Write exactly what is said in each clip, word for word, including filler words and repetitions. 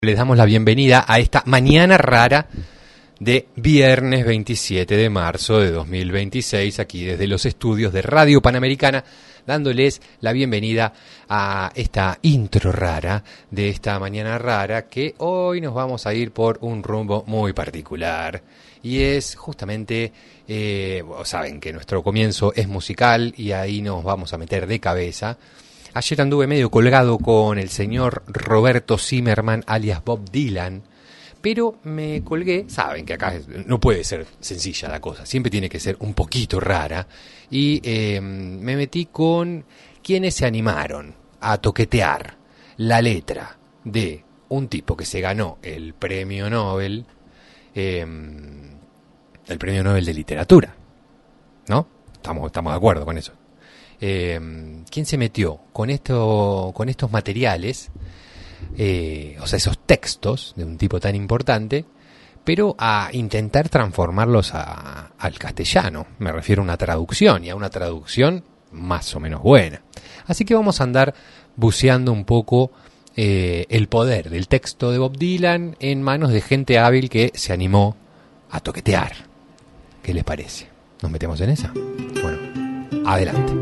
Les damos la bienvenida a esta mañana rara de viernes veintisiete de marzo de dos mil veintiséis, aquí desde los estudios de Radio Panamericana, dándoles la bienvenida a esta intro rara de esta mañana rara, que hoy nos vamos a ir por un rumbo muy particular. Y es justamente, eh, saben que nuestro comienzo es musical y ahí nos vamos a meter de cabeza. Ayer anduve medio colgado con el señor Roberto Zimmerman, alias Bob Dylan, pero me colgué, saben que acá no puede ser sencilla la cosa, siempre tiene que ser un poquito rara, y eh, me metí con quienes se animaron a toquetear la letra de un tipo que se ganó el premio Nobel, eh, el premio Nobel de literatura, ¿no? Estamos, estamos de acuerdo con eso. Eh, ¿Quién se metió con esto, con estos materiales, eh, o sea, esos textos de un tipo tan importante, pero a intentar transformarlos a, al castellano? Me refiero a una traducción, y a una traducción más o menos buena. Así que vamos a andar buceando un poco eh, el poder del texto de Bob Dylan en manos de gente hábil que se animó a toquetear. ¿Qué les parece? ¿Nos metemos en esa? Bueno, adelante.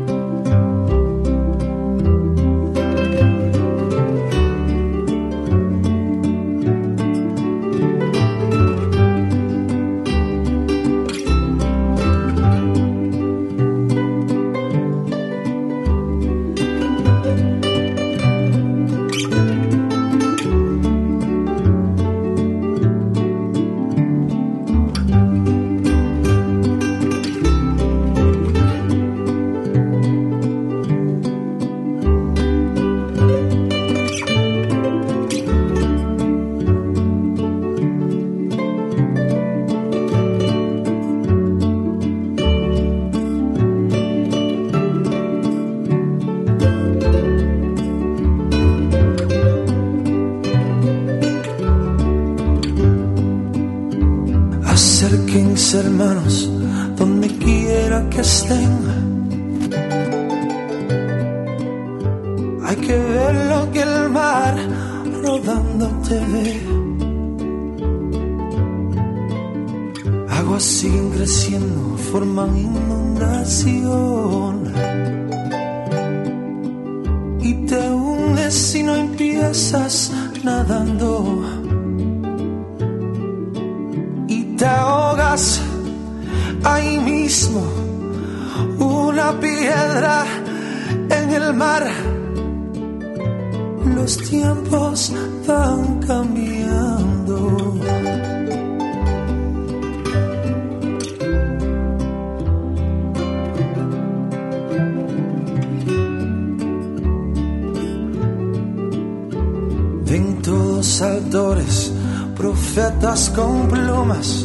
Hermanos, donde quiera que estén, hay que ver lo que el mar rodando te ve. Aguas siguen creciendo, forman inundación, y te hundes si no empiezas nadando, y te ahogas ahí mismo, una piedra en el mar. Los tiempos van cambiando. Ven todos autores, profetas con plumas.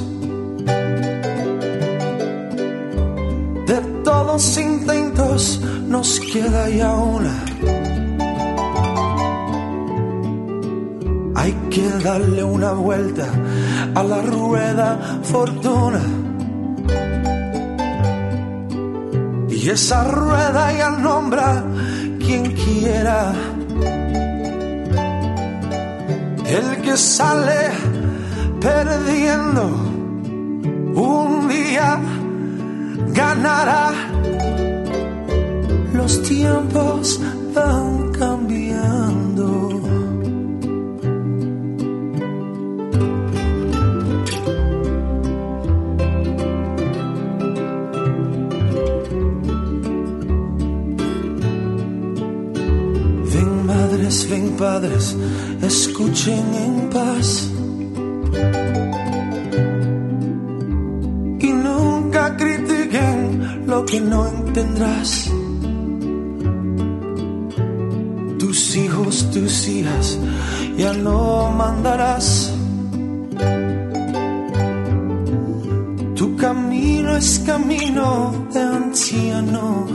De todos intentos nos queda ya una. Hay que darle una vuelta a la rueda fortuna, y esa rueda ya nombra quien quiera. El que sale perdiendo un día ganará. Los tiempos van cambiando. Ven madres, ven padres, escuchen en paz. Lo que no entenderás. Tus hijos, tus hijas, ya no mandarás. Tu camino es camino de anciano,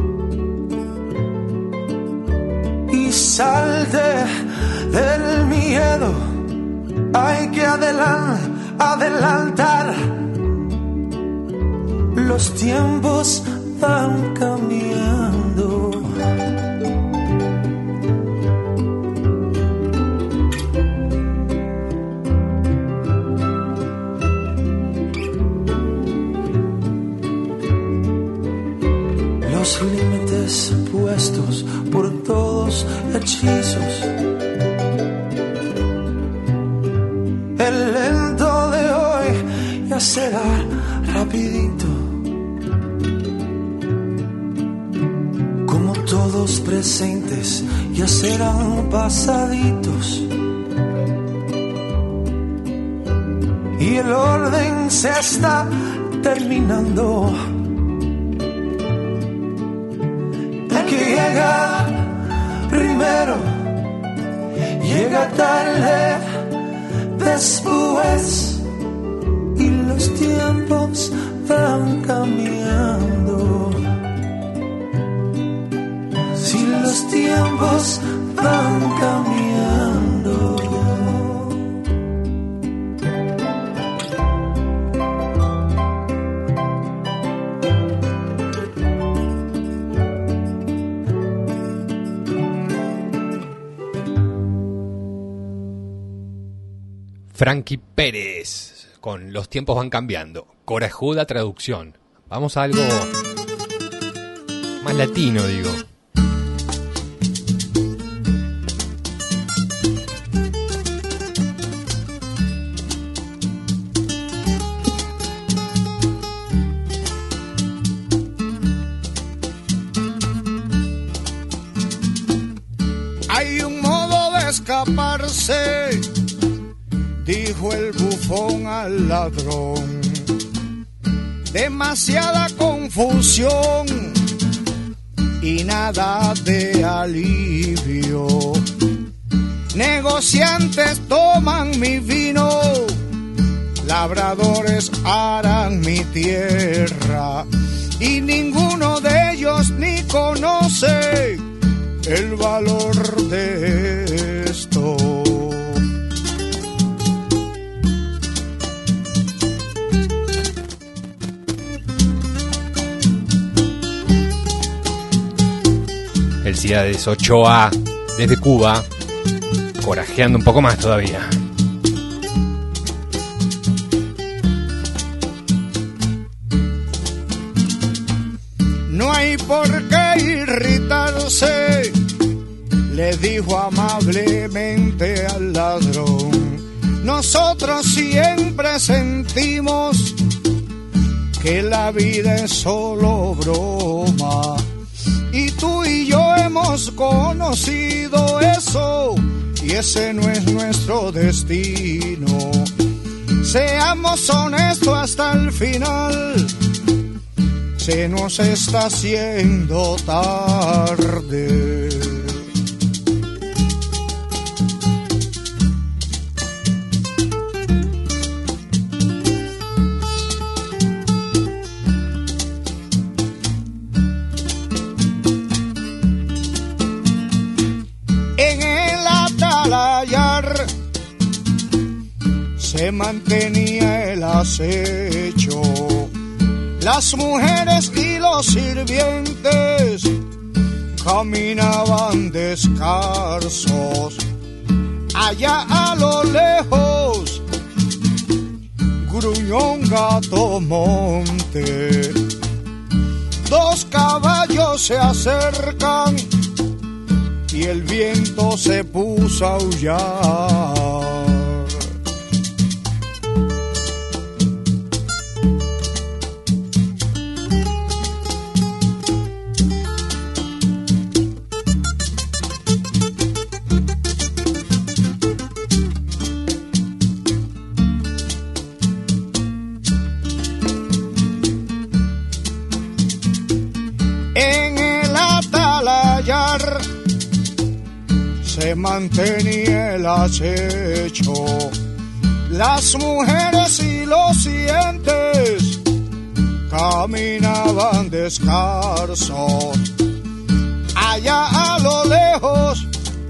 y salte del miedo. Hay que adelantar, adelantar. Los tiempos van cambiando. hechizos. El lento de hoy ya será rapidito. Como todos presentes ya serán pasaditos. Y el orden se está terminando. El que llega primero llega tarde después, y los tiempos van cambiando. Si los tiempos van cambiando. Frankie Pérez, con Los tiempos van cambiando. Corajuda traducción. Vamos a algo más latino, digo. Hay un modo de escaparse, dijo el bufón al ladrón. Demasiada confusión y nada de alivio. Negociantes toman mi vino, labradores harán mi tierra, y ninguno de ellos ni conoce el valor de esto. Felicidades, Ochoa, desde Cuba, corajeando un poco más todavía. No hay por qué irritarse, le dijo amablemente al ladrón. Nosotros siempre sentimos que la vida es solo broma, y tú y yo hemos conocido eso, y ese no es nuestro destino. Seamos honestos hasta el final, se nos está haciendo tarde. Se mantenía el acecho, las mujeres y los sirvientes caminaban descalzos. Allá a lo lejos gruñó un gato monte. Dos caballos se acercan y el viento se puso a aullar. Se mantenía el acecho, las mujeres y los sirvientes caminaban descalzos. Allá a lo lejos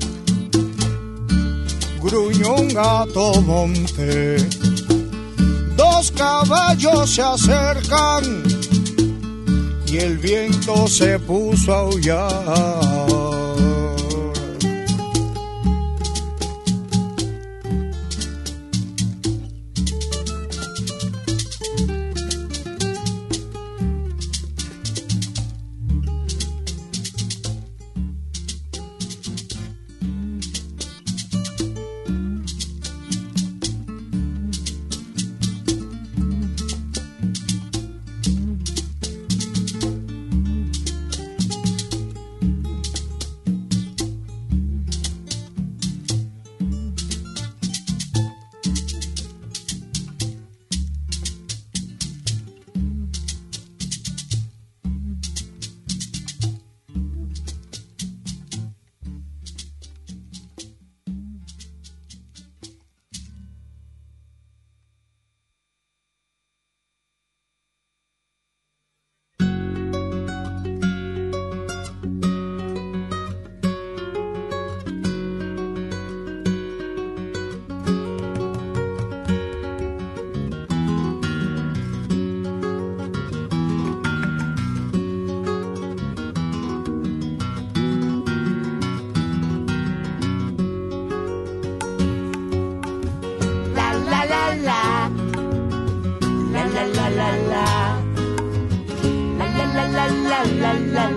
gruñó un gato monte. Dos caballos se acercan y el viento se puso a aullar.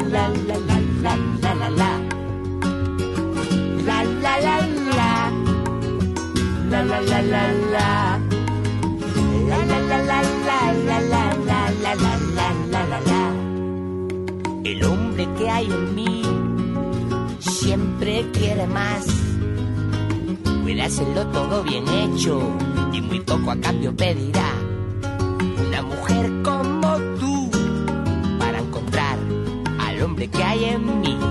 la la la la la la la. La la la la. La la la la la. La la la la la la la la la la la la la. El hombre que hay en mí siempre quiere más. Puede hacerlo todo bien hecho y muy poco a cambio pedirá. Una mujer como tú para encontrar al hombre que hay en mí.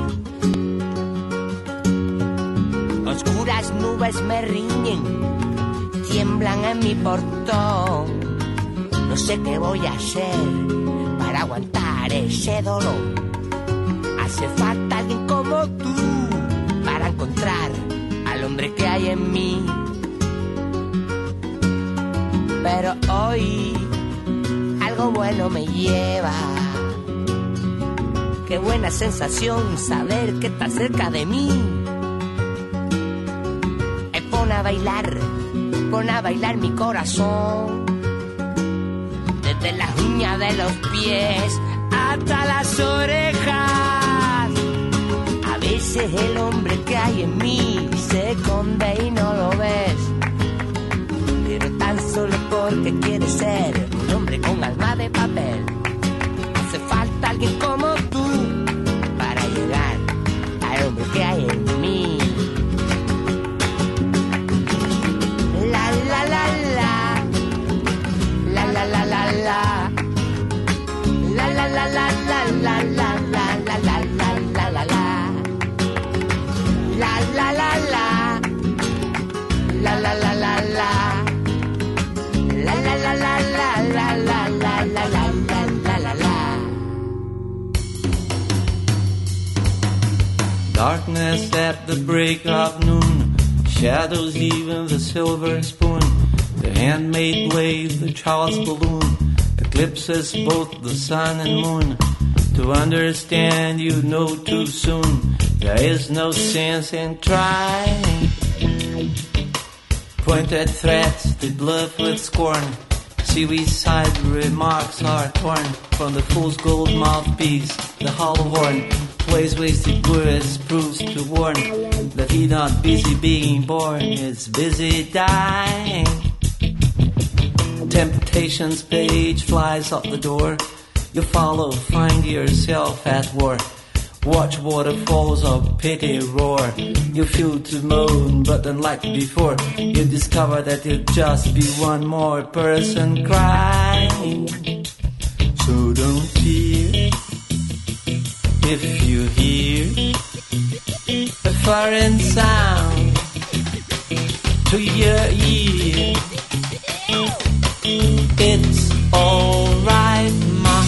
Oscuras nubes me riñen, tiemblan en mi portón. No sé qué voy a hacer para aguantar ese dolor. Hace falta alguien como tú para encontrar al hombre que hay en mí. Pero hoy algo bueno me lleva. Qué buena sensación saber que estás cerca de mí. Eh, pon a bailar, pon a bailar mi corazón. Desde las uñas de los pies hasta las orejas. A veces el hombre que hay en mí se esconde y no lo ves. Pero tan solo porque quiere ser un hombre con alma de papel. Hace falta alguien como tú para llegar al hombre que hay en mí. La la la la. La la la la la. La la la la la la la la la la la la la. La la la la. La la la la la. La la la la la la la la la la la la la. Darkness at the break of noon, shadows even the silver spoon, the handmade wave, the child's balloon, eclipses both the sun and moon. To understand you know too soon, there is no sense in trying. Pointed threats they bluff with scorn, seaweed-side remarks are torn from the fool's gold mouthpiece, the hollow horn. Plays wasted words proves to warn that he not busy being born, is busy dying. Temptation's page flies up the door. You follow, find yourself at war. Watch waterfalls of pity roar. You feel to moan, but unlike before, you discover that you'll just be one more person crying. So don't fear if you hear a foreign sound to your ear. It's alright, ma,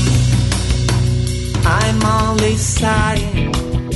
I'm only sighing.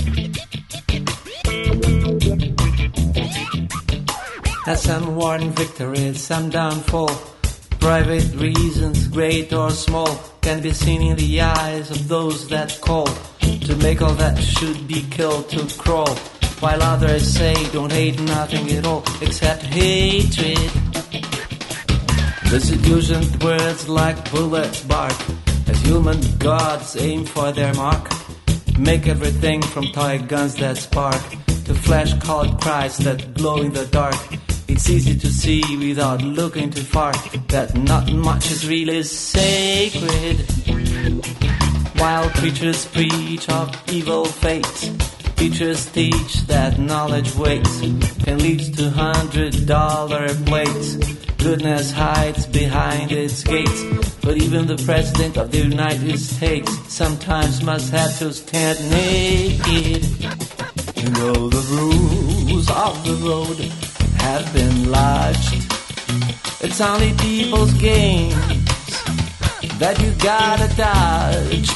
As some won victory, some downfall, private reasons, great or small, can be seen in the eyes of those that call to make all that should be killed to crawl, while others say don't hate nothing at all except hatred. The seduced words like bullets bark as human gods aim for their mark, make everything from toy guns that spark to flash-colored cries that glow in the dark. It's easy to see without looking too far that not much is really sacred. While preachers preach of evil fates, teachers teach that knowledge waits and leads to hundred dollar plates. Goodness hides behind its gates, but even the President of the United States sometimes must have to stand naked. You know the rules of the road have been lodged. It's only people's games that you gotta dodge.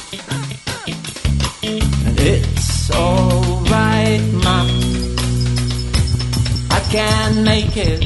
And it's alright, ma, I can make it.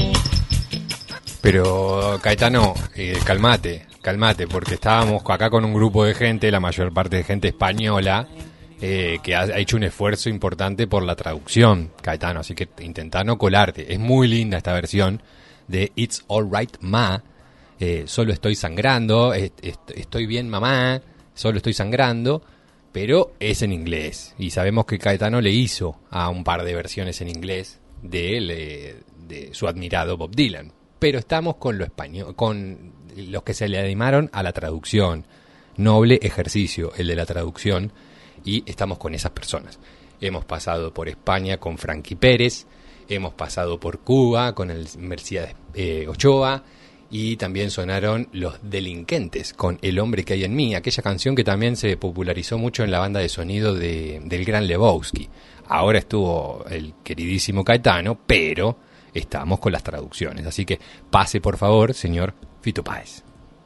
Pero Caetano, eh, calmate, calmate, porque estábamos acá con un grupo de gente, la mayor parte de gente española, eh, que ha, ha hecho un esfuerzo importante por la traducción, Caetano, así que intentá no colarte. Es muy linda esta versión de It's Alright Ma, eh, solo estoy sangrando, est, est, estoy bien mamá, solo estoy sangrando, pero es en inglés. Y sabemos que Caetano le hizo a un par de versiones en inglés de, de, de su admirado Bob Dylan. Pero estamos con lo español, con los que se le animaron a la traducción. Noble ejercicio el de la traducción, y estamos con esas personas. Hemos pasado por España con Frankie Pérez, hemos pasado por Cuba con el Mercedes eh, Ochoa, y también sonaron Los Delinquentes con El hombre que hay en mí, aquella canción que también se popularizó mucho en la banda de sonido de, del gran Lebowski. Ahora estuvo el queridísimo Caetano, pero estamos con las traducciones. Así que pase, por favor, señor Fito Páez.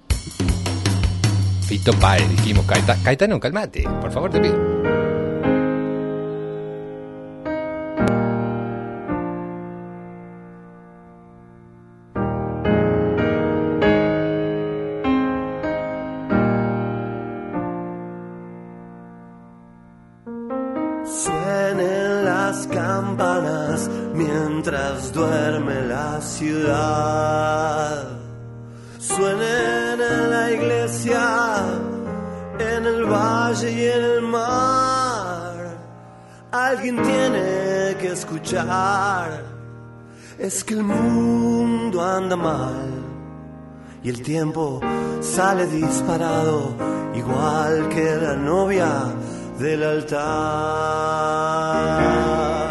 Fito Páez, dijimos. Caetano, Caetano, cálmate, por favor, te pido. Suenen las campanas mientras duerme la ciudad. Suenen en la iglesia, en el valle y en el mar. Alguien tiene que escuchar. Es que el mundo anda mal y el tiempo sale disparado, igual que la novia del altar.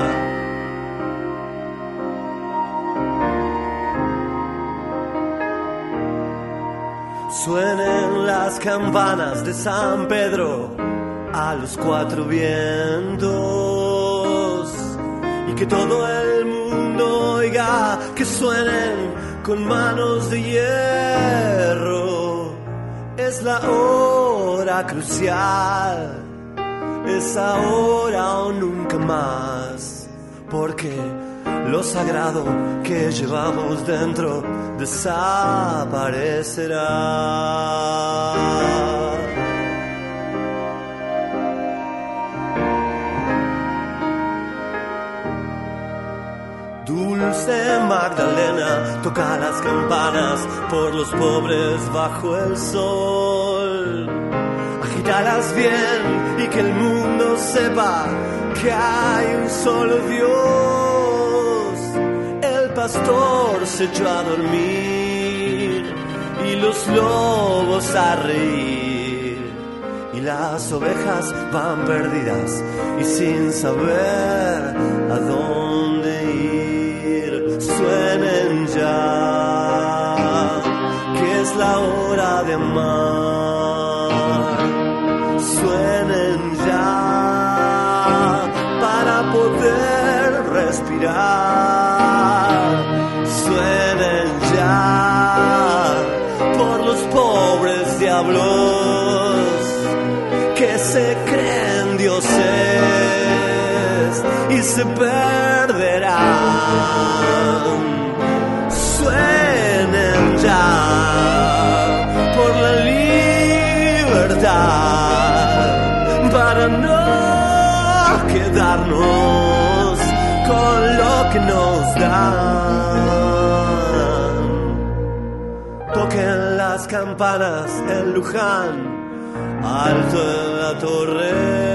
Suenen las campanas de San Pedro a los cuatro vientos, y que todo el mundo oiga que suenen con manos de hierro. Es la hora crucial, es ahora o nunca más, porque lo sagrado que llevamos dentro desaparecerá. Dulce Magdalena toca las campanas por los pobres bajo el sol. Agítalas bien y que el mundo sepa que hay un solo Dios. El pastor se echó a dormir y los lobos a reír, y las ovejas van perdidas y sin saber a dónde ir. Suenen ya, que es la hora de amar. Suenen ya para poder respirar. Suenen ya por los pobres diablos que se creen dioses y se perderán. Suenen ya por la libertad para no quedarnos con lo que nos dan. Toquen las campanas en Luján, alto en la torre,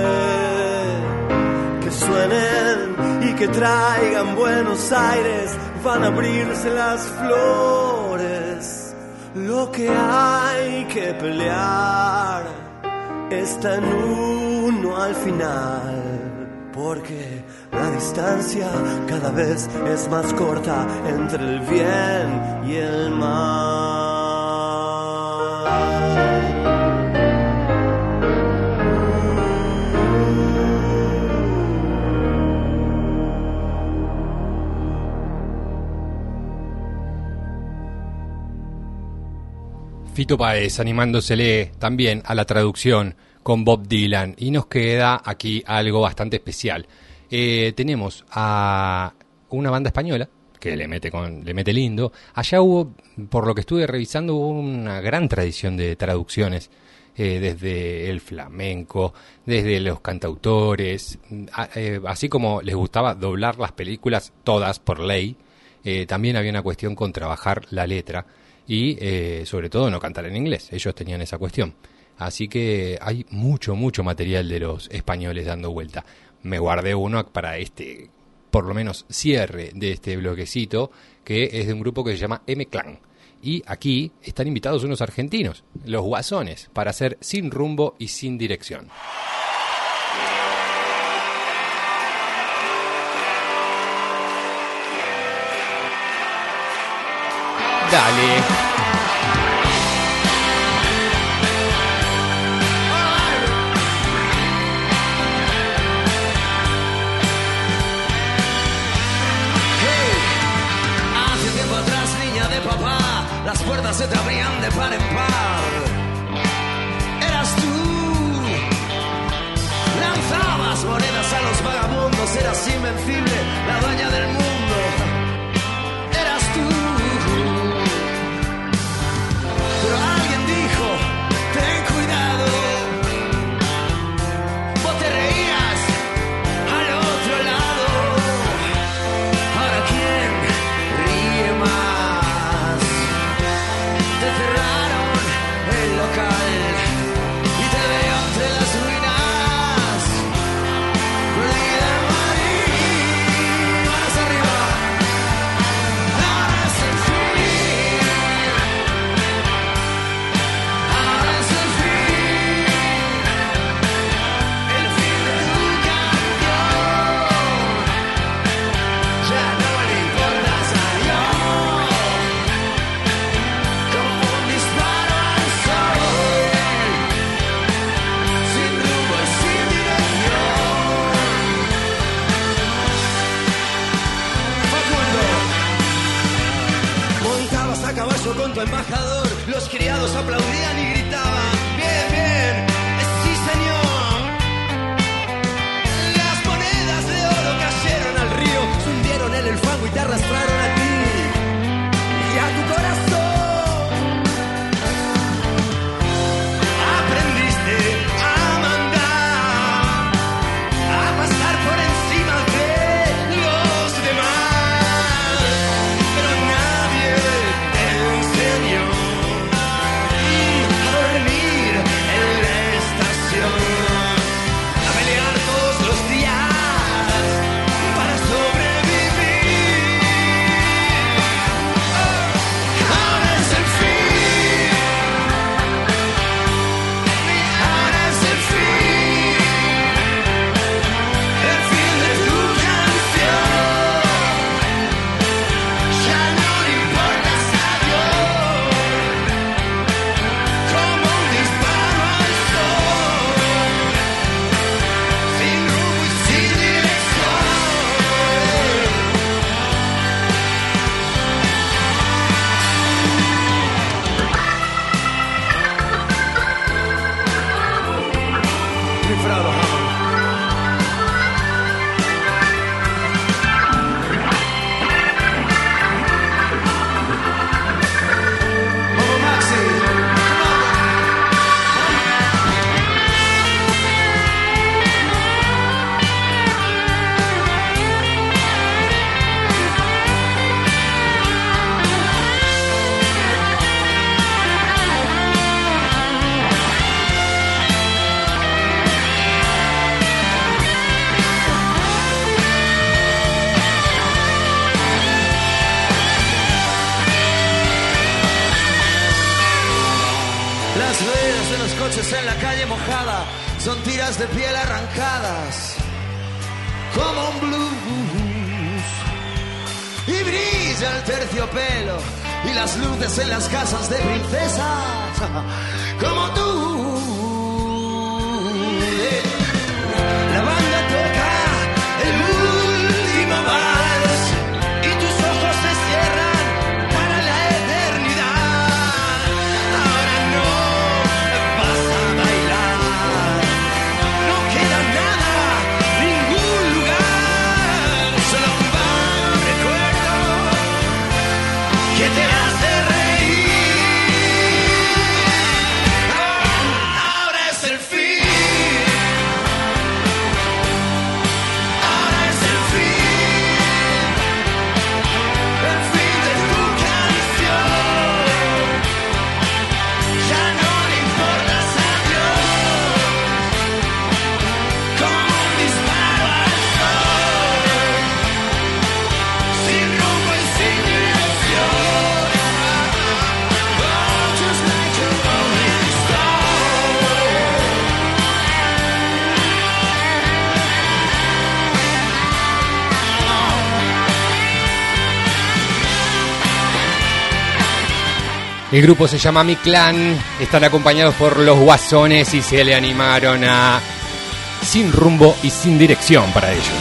que suenen y que traigan Buenos Aires. Van a abrirse las flores. Lo que hay que pelear está en uno al final, porque la distancia cada vez es más corta entre el bien y el mal. Fito Páez animándosele también a la traducción con Bob Dylan, y nos queda aquí algo bastante especial. Eh, tenemos a una banda española que le mete con, le mete lindo. Allá hubo, por lo que estuve revisando, hubo una gran tradición de traducciones, eh, desde el flamenco, desde los cantautores, a, eh, así como les gustaba doblar las películas todas por ley, eh, también había una cuestión con trabajar la letra y eh, sobre todo no cantar en inglés. Ellos tenían esa cuestión. Así que hay mucho, mucho material de los españoles dando vuelta. Me guardé uno para este, por lo menos, cierre de este bloquecito, que es de un grupo que se llama M-Clan. Y aquí están invitados unos argentinos, los Guasones, para hacer Sin Rumbo y Sin Dirección. Dale. Las puertas se te abrían de par en par. Eras tú. Lanzabas monedas a los vagabundos. Eras invencible, la dueña del mundo. Eras tú. Pero alguien dijo, ten cuidado. Vos te reías al otro lado. Ahora quién ríe más. Te cerraron el local y te veo entre las ruinas. Perdida en Madrid, manos arriba. Ahora es el fin. Ahora es el fin. El fin de tu canción. Ya no le importas a Dios. Caballo con tu embajador, los criados aplaudían y gritaban, bien, bien, sí señor. Las monedas de oro cayeron al río, se hundieron en el fango y te arrastraron a ti y a tu corazón. Aprendiste a mandar, a pasar por encima de los demás, pero nadie a dormir en la estación, a pelear todos los días para sobrevivir. Ahora es el fin, ahora es el fin, el fin de tu canción. Ya no le importas a Dios. Como un disparo al sol, sin rumbo y sin dirección. Mi frau lo ama. Vamos, Maxi. Las ruedas de los coches en la calle mojada son tiras de piel arrancadas como un blues. Y brilla el terciopelo y las luces en las casas de princesas como tú. La banda toca el último vals y tus ojos se cierran para la eternidad. Ahora no vas a bailar, no queda nada, ningún lugar, solo un vago recuerdo que te hace reír. El grupo se llama Mi Clan, están acompañados por los Guasones y se le animaron a Sin Rumbo y Sin Dirección para ellos.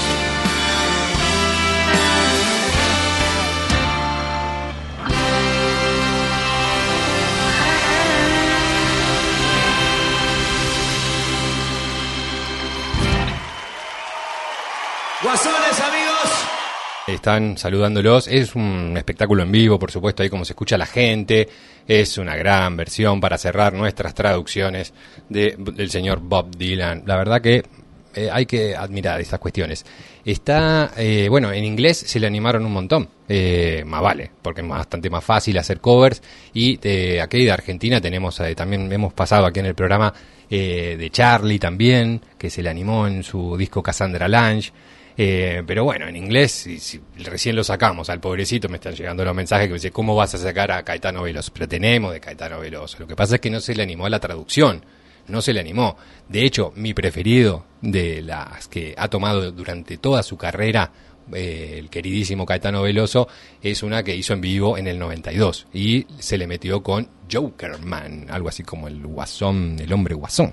Guasones, amigos. Están saludándolos. Es un espectáculo en vivo, por supuesto, ahí como se escucha la gente. Es una gran versión para cerrar nuestras traducciones de, del señor Bob Dylan. La verdad que eh, hay que admirar estas cuestiones. Está, eh, bueno, en inglés se le animaron un montón. Eh, más vale, porque es bastante más fácil hacer covers. Y de aquí de Argentina tenemos, eh, también hemos pasado aquí en el programa eh, de Charlie también, que se le animó en su disco Cassandra Lange. Eh, pero bueno, en inglés, si, si recién lo sacamos al pobrecito, me están llegando los mensajes que me dicen, ¿cómo vas a sacar a Caetano Veloso? Pero tenemos de Caetano Veloso. Lo que pasa es que no se le animó a la traducción, no se le animó. De hecho, mi preferido de las que ha tomado durante toda su carrera eh, el queridísimo Caetano Veloso es una que hizo en vivo en el noventa y dos y se le metió con Jokerman, algo así como el guasón, el hombre guasón.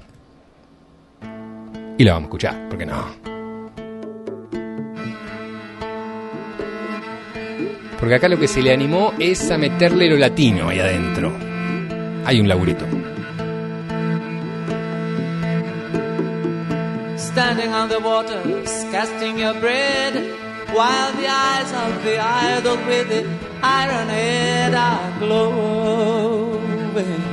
Y la vamos a escuchar, ¿por qué no? Porque acá lo que se le animó es a meterle lo latino ahí adentro. Hay un laburito. Standing on the waters, casting your bread, while the eyes of the idol with the iron head are glowing.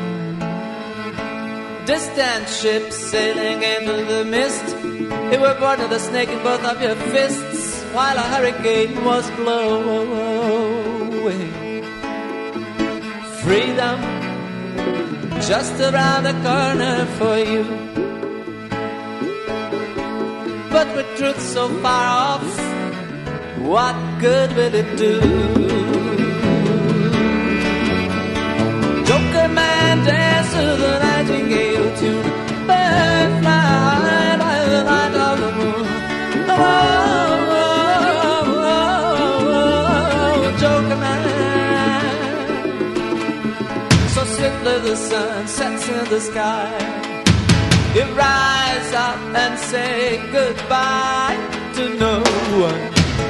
Distant ships sailing into the mist, it were born of the snake in both of your fists, while a hurricane was blowing. Freedom just around the corner for you, but with truth so far off, what good will it do? Joker man dance to the nightingale tune, bird fly high by the light of the moon. Oh, the sun sets in the sky, you rise up and say goodbye to no one.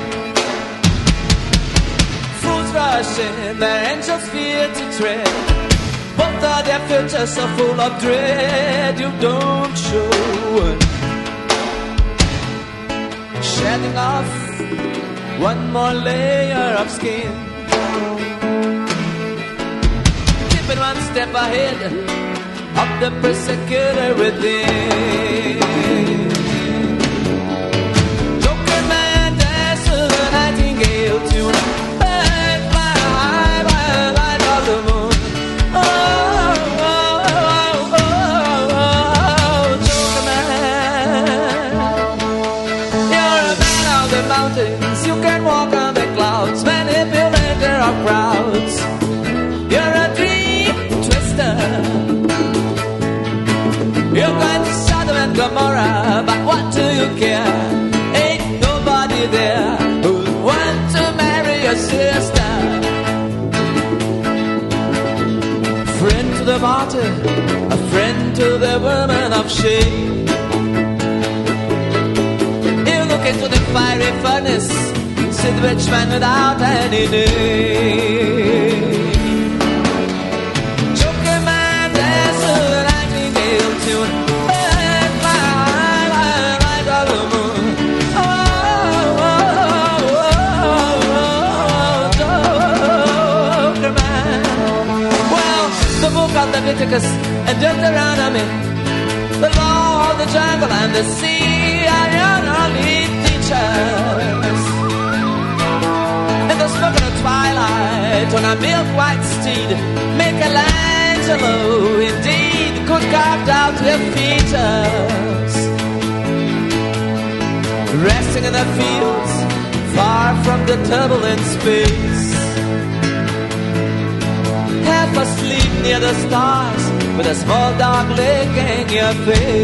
Fools rush in, their angels fear to tread, both of their futures so full of dread, you don't show one. Shedding off one more layer of skin, one step ahead of the persecutor within. Joker man dance to the nightingale tune, bird fly high by the light of the moon. Oh, oh, oh, oh, oh, Joker man, you're a man of the mountains, you can walk on the clouds, manipulator of crowds. You're a dream you're going to Sodom and Gomorrah, but what do you care? Ain't nobody there who'd want to marry your sister. Friend to the martyr, a friend to the woman of shame. You look into the fiery furnace, see the rich man without any name. Leviticus and Deuteronomy, the law of the jungle and the sea are your only teachers. In the smoke of the twilight on a milk-white steed, Michelangelo indeed could carve out your features. Resting in the fields, far from the turbulent space, half asleep near the stars, with a small dark licking your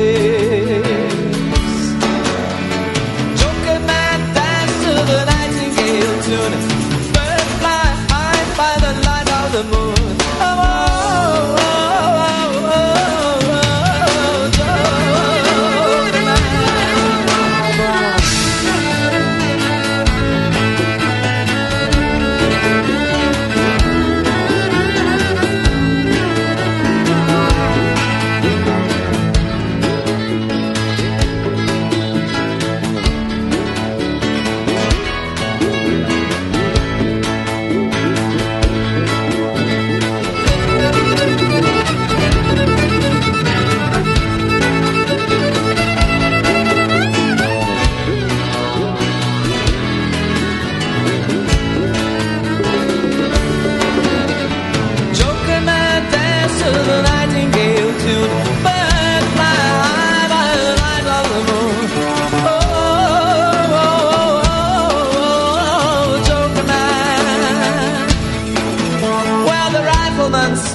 face. Joker man dance to the nightingale tune, bird fly high by the light of the moon. Oh,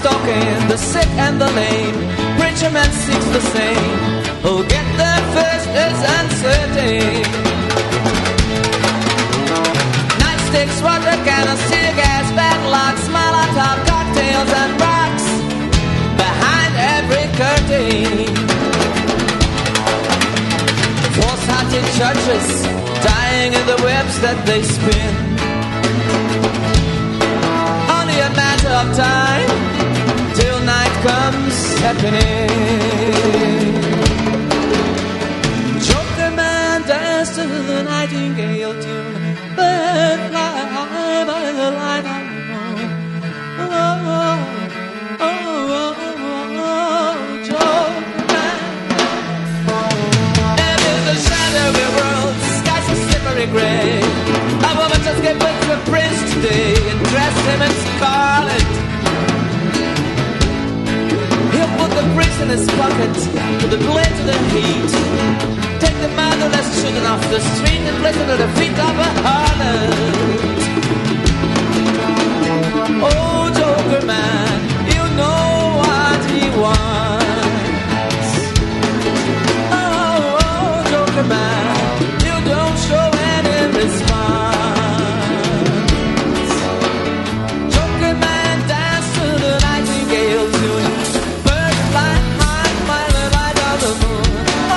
stalking the sick and the lame. Preacher man seeks the same. Who get there first is uncertain. Nightsticks, water cannons, tear gas, padlocks, Molotov cocktails and rocks behind every curtain. False-hearted churches dying in the webs that they spin. Only a matter of time till night comes stepping in. Joker man dance to the nightingale tune. Bird fly high by the light of the moon. Oh, oh, oh, oh, oh, oh, Joker man. And in the shadowy world, skies are slippery gray. A woman just gave birth to a prince today and dressed him in scarlet. He'll put the prince in his pocket, put the blade to the heat. Take the motherless children off the street and place them at the feet of a harlot. Oh, Joker man, you know what he wants. Oh, oh, Joker man, you don't show any response. Joker man, dance to the nightingale tune. Birds fly high by the light of the moon. Oh,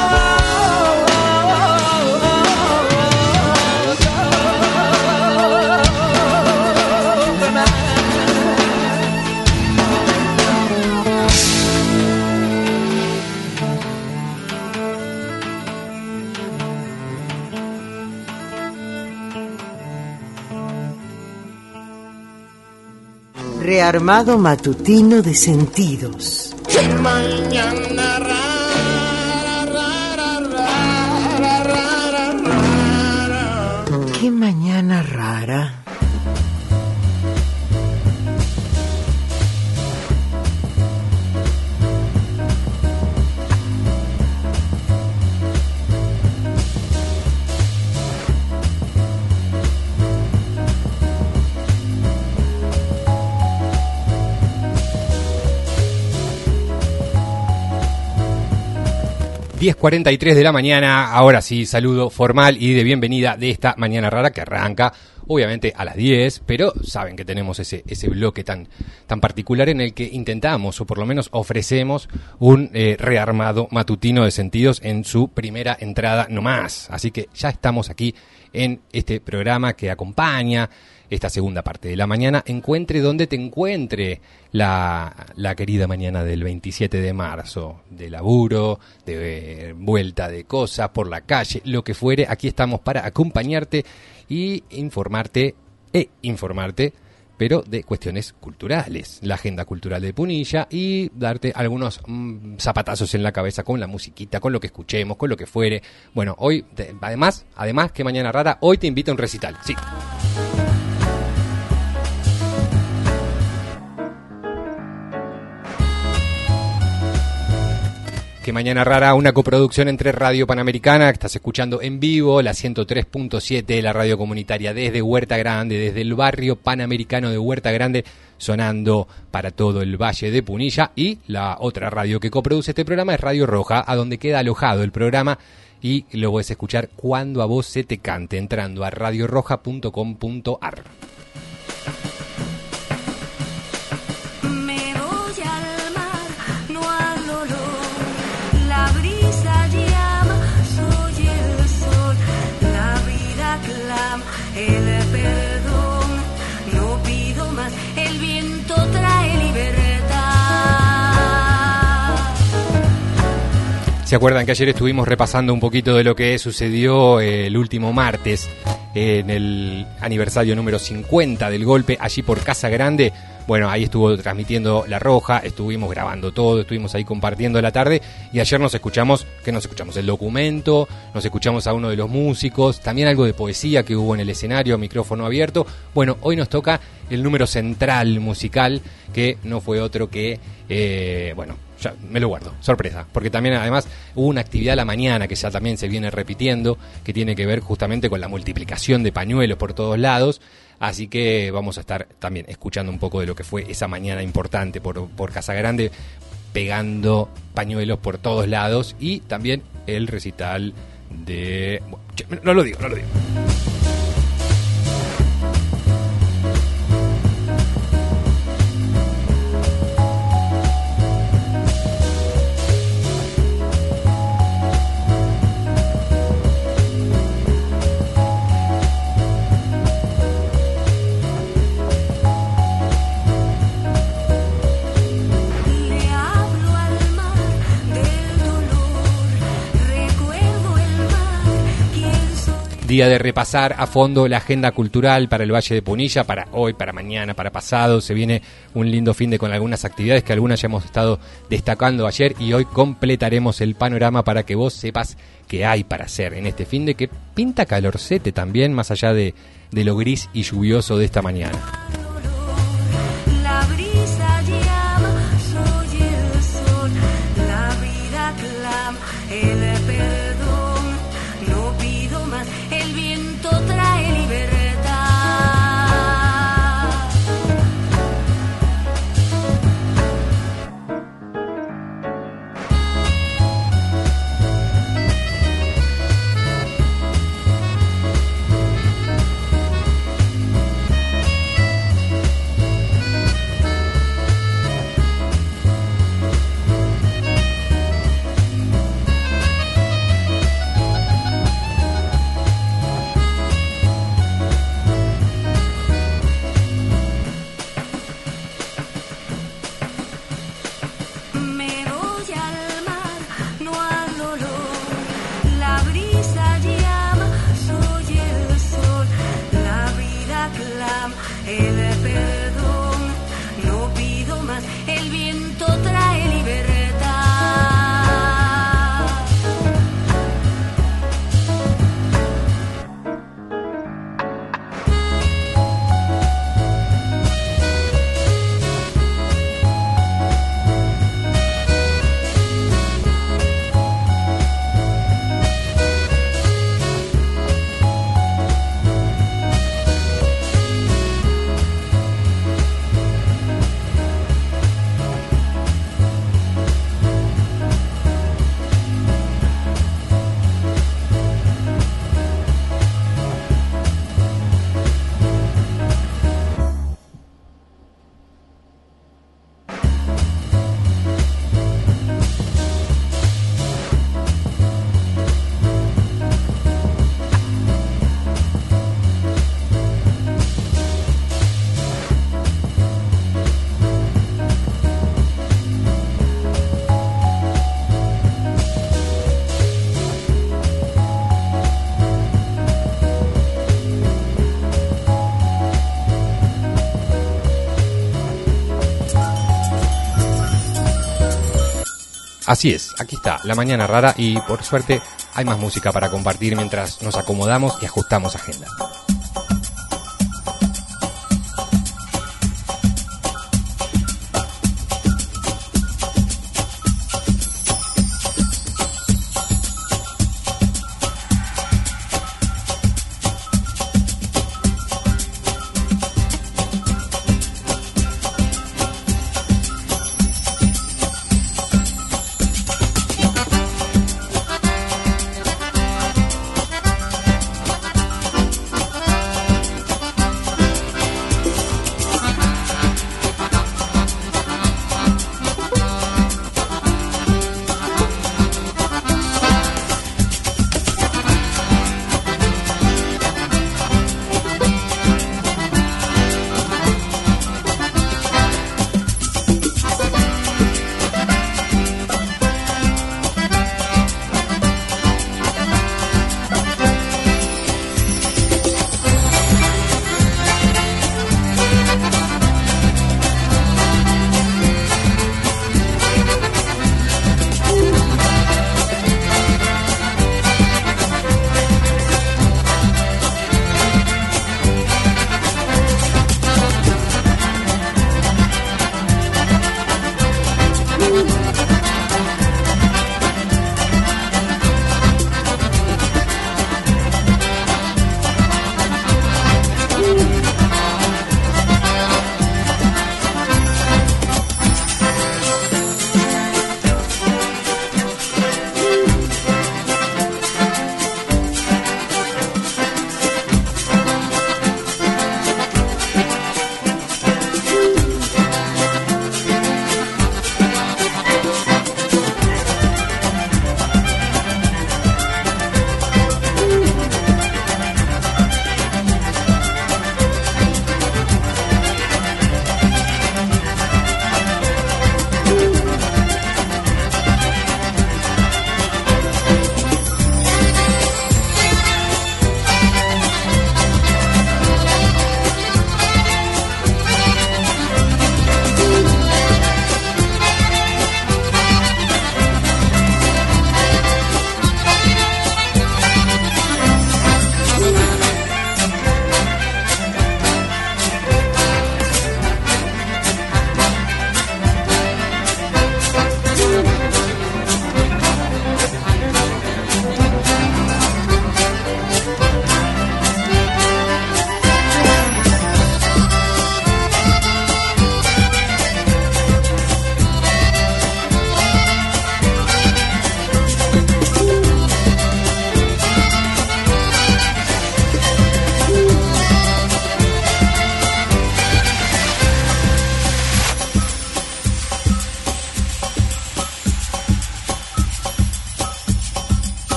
Rearmado matutino de sentidos. Qué mañana rara, rara, rara, rara, rara. Qué mañana rara. diez cuarenta y tres de la mañana, ahora sí, saludo formal y de bienvenida de esta mañana rara que arranca, obviamente, a las diez, pero saben que tenemos ese ese bloque tan tan particular en el que intentamos, o por lo menos ofrecemos, un eh, rearmado matutino de sentidos en su primera entrada nomás. Así que ya estamos aquí en este programa que acompaña esta segunda parte de la mañana, encuentre donde te encuentre la, la querida mañana del veintisiete de marzo, de laburo, de eh, vuelta de cosas, por la calle, lo que fuere. Aquí estamos para acompañarte y informarte e informarte, pero de cuestiones culturales, la agenda cultural de Punilla, y darte algunos mmm, zapatazos en la cabeza con la musiquita, con lo que escuchemos, con lo que fuere. Bueno, hoy, te, además, además que mañana rara, hoy te invito a un recital, sí. Que Mañana Rara, una coproducción entre Radio Panamericana, que estás escuchando en vivo, la ciento tres punto siete, la radio comunitaria desde Huerta Grande, desde el barrio panamericano de Huerta Grande, sonando para todo el Valle de Punilla. Y la otra radio que coproduce este programa es Radio Roja, a donde queda alojado el programa, y lo puedes escuchar cuando a vos se te cante, entrando a radio roja punto com punto a r. El perdón, no pido más, el viento trae libertad. ¿Se acuerdan que ayer estuvimos repasando un poquito de lo que sucedió el último martes en el aniversario número cincuenta del golpe allí por Casa Grande? Bueno, ahí estuvo transmitiendo La Roja, estuvimos grabando todo, estuvimos ahí compartiendo la tarde, y ayer nos escuchamos, ¿qué nos escuchamos? El documento, nos escuchamos a uno de los músicos, también algo de poesía que hubo en el escenario, micrófono abierto. Bueno, hoy nos toca el número central musical, que no fue otro que, eh, bueno, ya me lo guardo, sorpresa, porque también además hubo una actividad a la mañana que ya también se viene repitiendo, que tiene que ver justamente con la multiplicación de pañuelos por todos lados, así que vamos a estar también escuchando un poco de lo que fue esa mañana importante por, por Casagrande, pegando pañuelos por todos lados, y también el recital de... Bueno, no lo digo, no lo digo. Día de repasar a fondo la agenda cultural para el Valle de Punilla, para hoy, para mañana, para pasado. Se viene un lindo fin de con algunas actividades que algunas ya hemos estado destacando ayer, y hoy completaremos el panorama para que vos sepas qué hay para hacer en este fin de que pinta calorcete también, más allá de, de lo gris y lluvioso de esta mañana. La brisa llama, soy el sol, la vida clama, el perdón, no pido más. El viento trae libertad. Así es, aquí está, la mañana rara, y por suerte hay más música para compartir mientras nos acomodamos y ajustamos agenda.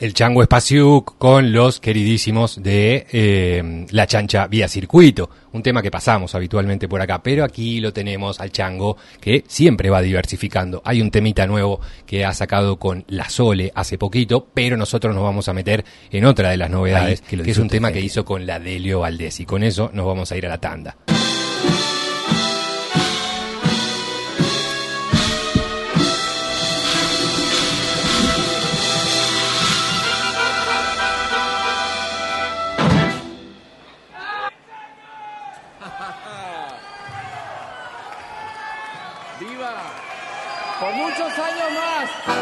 el Chango Espasiuk con los queridísimos de eh, La Chancha Vía Circuito, un tema que pasamos habitualmente por acá, pero aquí lo tenemos al Chango, que siempre va diversificando. Hay un temita nuevo que ha sacado con La Sole hace poquito, pero nosotros nos vamos a meter en otra de las novedades, Ahí, que, que es un tema que hizo con la Delio Valdés, y con eso nos vamos a ir a la tanda. Por muchos años más.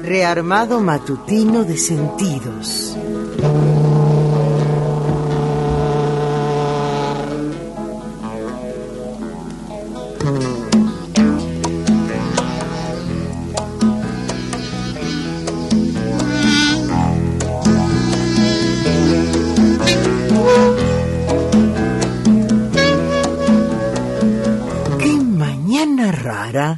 Rearmado matutino de sentidos. ¡Qué mañana rara!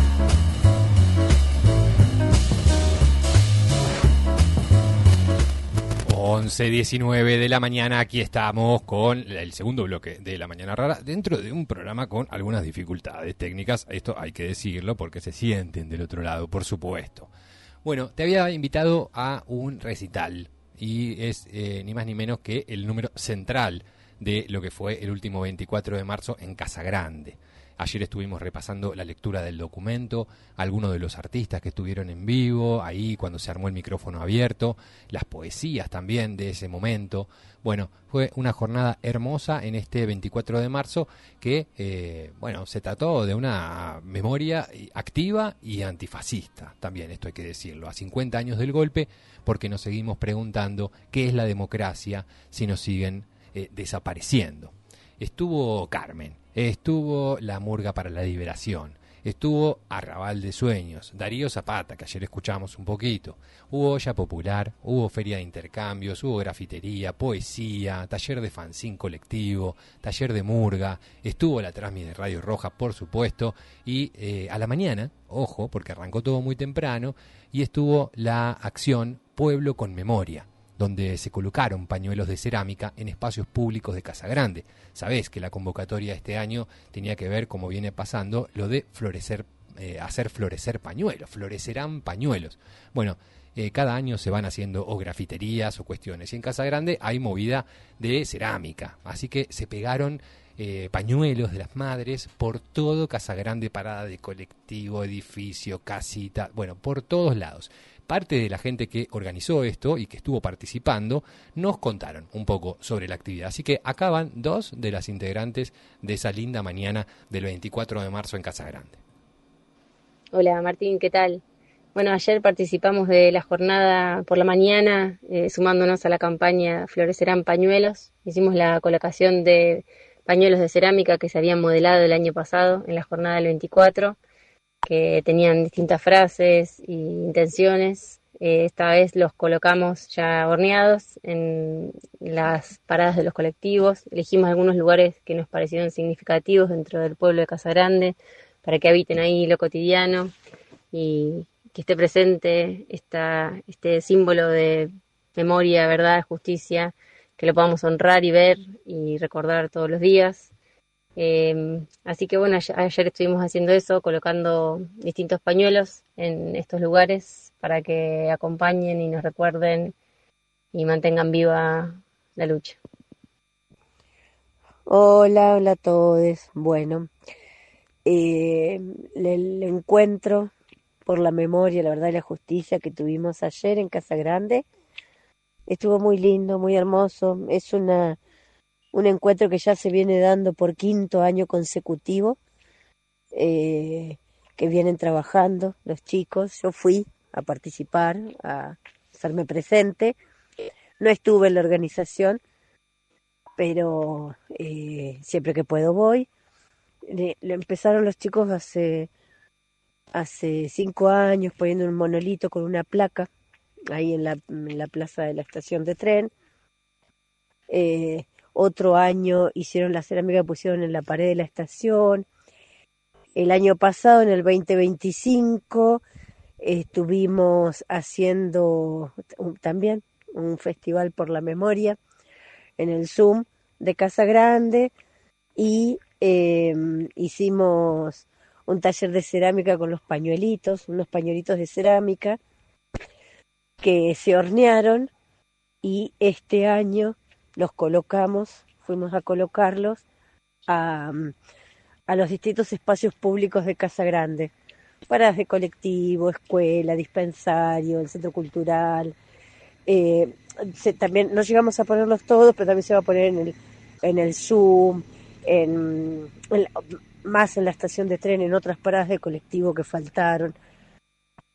once diecinueve de la mañana, aquí estamos con el segundo bloque de La Mañana Rara, dentro de un programa con algunas dificultades técnicas, esto hay que decirlo porque se sienten del otro lado, por supuesto. Bueno, te había invitado a un recital y es eh, ni más ni menos que el número central de lo que fue el último veinticuatro de marzo en Casa Grande. Ayer estuvimos repasando la lectura del documento, algunos de los artistas que estuvieron en vivo, ahí cuando se armó el micrófono abierto, las poesías también de ese momento. Bueno, fue una jornada hermosa en este veinticuatro de marzo que, eh, bueno, se trató de una memoria activa y antifascista, también esto hay que decirlo, a cincuenta años del golpe, porque nos seguimos preguntando qué es la democracia si nos siguen eh, desapareciendo. Estuvo Carmen. Estuvo La Murga para la Liberación, estuvo Arrabal de Sueños, Darío Zapata, que ayer escuchamos un poquito, hubo olla popular, hubo feria de intercambios, hubo grafitería, poesía, taller de fanzine colectivo, taller de murga, estuvo la transmisión de Radio Roja, por supuesto, y eh, a la mañana, ojo, porque arrancó todo muy temprano, y estuvo la acción Pueblo con Memoria, donde se colocaron pañuelos de cerámica en espacios públicos de Casa Grande. Sabés que la convocatoria de este año tenía que ver, como viene pasando, lo de florecer, eh, hacer florecer pañuelos, florecerán pañuelos. Bueno, eh, cada año se van haciendo o grafiterías o cuestiones, y en Casa Grande hay movida de cerámica, así que se pegaron eh, pañuelos de las madres por todo Casa Grande, parada de colectivo, edificio, casita, bueno, por todos lados. Parte de la gente que organizó esto y que estuvo participando nos contaron un poco sobre la actividad. Así que acá van dos de las integrantes de esa linda mañana del veinticuatro de marzo en Casa Grande. Hola Martín, ¿qué tal? Bueno, ayer participamos de la jornada por la mañana, eh, sumándonos a la campaña Florecerán Pañuelos. Hicimos la colocación de pañuelos de cerámica que se habían modelado el año pasado en la jornada del veinticuatro. Que tenían distintas frases e intenciones. Eh, esta vez los colocamos ya horneados en las paradas de los colectivos. Elegimos algunos lugares que nos parecieron significativos dentro del pueblo de Casa Grande para que habiten ahí lo cotidiano y que esté presente esta, este símbolo de memoria, verdad, justicia, que lo podamos honrar y ver y recordar todos los días. Eh, así que bueno, ayer, ayer estuvimos haciendo eso, colocando distintos pañuelos en estos lugares para que acompañen y nos recuerden y mantengan viva la lucha. Hola, hola a todos. Bueno, eh, el, el encuentro por la memoria, la verdad y la justicia que tuvimos ayer en Casa Grande estuvo muy lindo, muy hermoso. Es una un encuentro que ya se viene dando por quinto año consecutivo, eh, que vienen trabajando los chicos. Yo fui a participar, a hacerme presente. No estuve en la organización, pero eh, siempre que puedo voy. Le, le empezaron los chicos hace, hace cinco años poniendo un monolito con una placa ahí en la, en la plaza de la estación de tren. Eh, Otro año hicieron la cerámica que pusieron en la pared de la estación. El año pasado, en el veinte veinticinco, estuvimos haciendo un, también un festival por la memoria en el Zoom de Casa Grande y eh, hicimos un taller de cerámica con los pañuelitos, unos pañuelitos de cerámica que se hornearon y este año los colocamos, fuimos a colocarlos a, a los distintos espacios públicos de Casa Grande, paradas de colectivo, escuela, dispensario, el centro cultural. Eh, se, también no llegamos a ponerlos todos, pero también se va a poner en el, en el Zoom, en, en, más en la estación de tren, en otras paradas de colectivo que faltaron.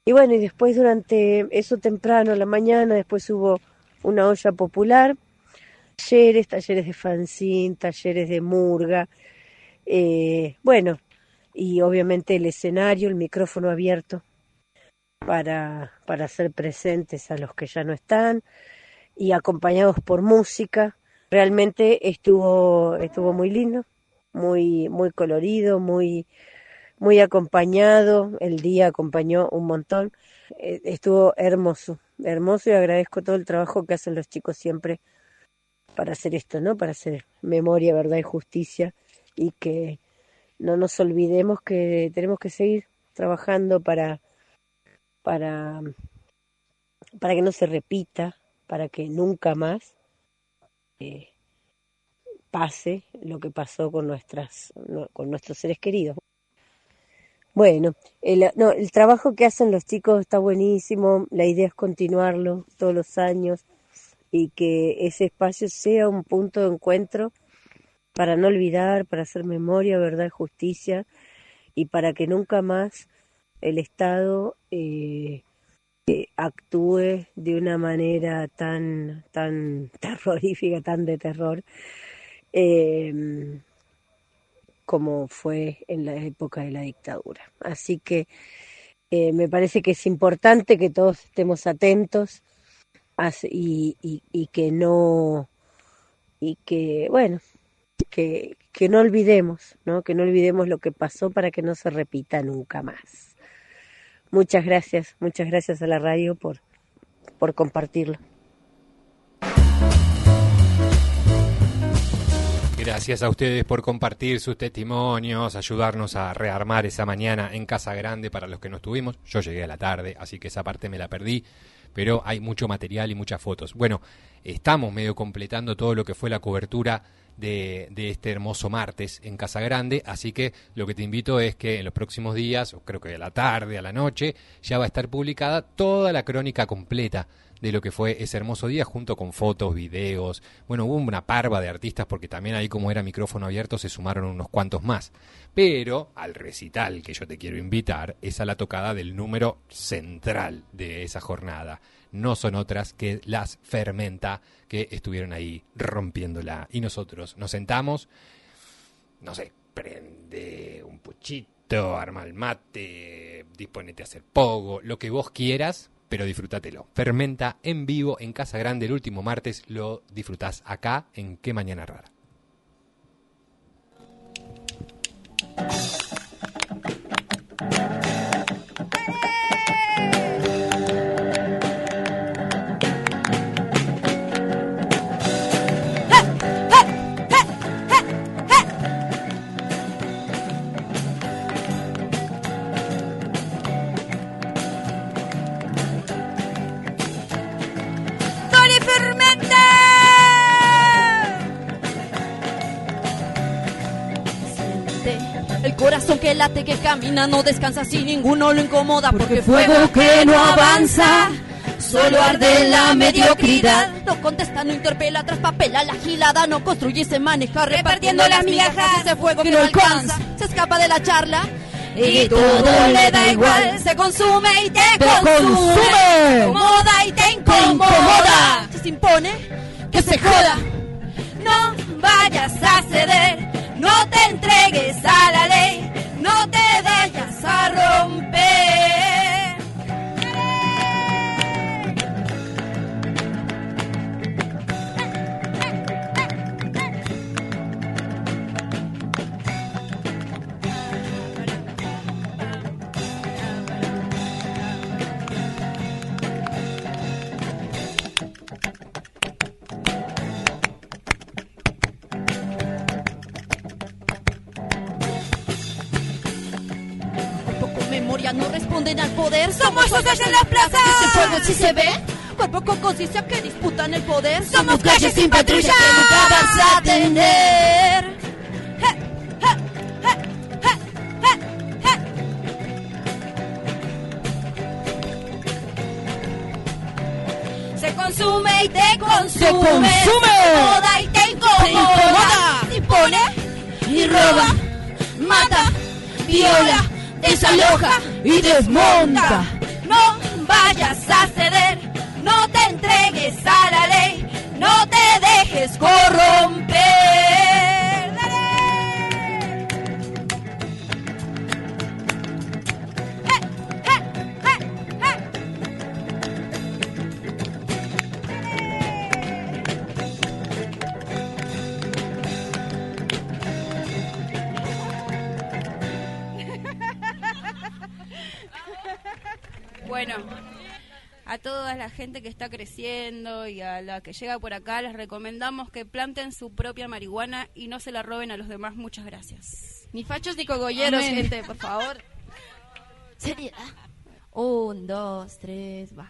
Y bueno, y después durante eso temprano, a la mañana, después hubo una olla popular, talleres, talleres de fanzine, talleres de murga, eh, bueno, y obviamente el escenario, el micrófono abierto para, para hacer presentes a los que ya no están y acompañados por música. Realmente estuvo, estuvo muy lindo, muy, muy colorido, muy... muy acompañado, el día acompañó un montón, eh, estuvo hermoso, hermoso y agradezco todo el trabajo que hacen los chicos siempre para hacer esto, ¿no? Para hacer memoria, verdad y justicia y que no nos olvidemos que tenemos que seguir trabajando para, para, para que no se repita, para que nunca más eh, pase lo que pasó con, nuestras, con nuestros seres queridos. Bueno, el, no, el trabajo que hacen los chicos está buenísimo, la idea es continuarlo todos los años y que ese espacio sea un punto de encuentro para no olvidar, para hacer memoria, verdad y justicia y para que nunca más el Estado eh, eh, actúe de una manera tan, tan terrorífica, tan de terror. Eh, como fue en la época de la dictadura. Así que eh, me parece que es importante que todos estemos atentos y, y, y que no, y que, bueno, que, que no olvidemos, ¿no? Que no olvidemos lo que pasó para que no se repita nunca más. Muchas gracias, muchas gracias a la radio por, por compartirlo. Gracias a ustedes por compartir sus testimonios, ayudarnos a rearmar esa mañana en Casa Grande para los que no estuvimos. Yo llegué a la tarde, así que esa parte me la perdí, pero hay mucho material y muchas fotos. Bueno, estamos medio completando todo lo que fue la cobertura de, de este hermoso martes en Casa Grande, así que lo que te invito es que en los próximos días, o creo que a la tarde, a la noche, ya va a estar publicada toda la crónica completa de lo que fue ese hermoso día, junto con fotos, videos. Bueno, hubo una parva de artistas porque también ahí, como era micrófono abierto, se sumaron unos cuantos más. Pero al recital que yo te quiero invitar es a la tocada del número central de esa jornada. No son otras que las Fermenta, que estuvieron ahí rompiéndola. Y nosotros nos sentamos, no sé, prende un puchito, arma el mate, disponete a hacer pogo, lo que vos quieras, pero disfrútatelo. Fermenta en vivo en Casa Grande el último martes, lo disfrutás acá en Qué Mañana Rara. El corazón que late, que camina, no descansa, si ninguno lo incomoda, porque fuego que no avanza, solo arde la mediocridad. No contesta, no interpela, traspapela la gilada, no construye y se maneja, repartiendo las migajas. Ese fuego que no alcanza, se escapa de la charla y todo le da igual. Se consume y te consume, te incomoda y te incomoda. Si se impone, que se joda. No vayas a ceder, no te entregues a la ley, no te vayas a romper. No responden al poder, somos socios en las plazas. Ese fuego sí se ve, cuerpo con conciencia que disputan el poder. Somos calles sin patrulla que nunca vas a tener. Se consume y te consume, se incomoda y te incomoda, te impone y roba, mata, viola, desaloja y desmonta. No vayas a ceder, no te entregues a la ley, no te dejes corromper. Bueno, a toda la gente que está creciendo y a la que llega por acá les recomendamos que planten su propia marihuana y no se la roben a los demás. Muchas gracias. Ni fachos ni cogolleros, Amén. gente, por favor. Seriedad. Un, dos, tres, va.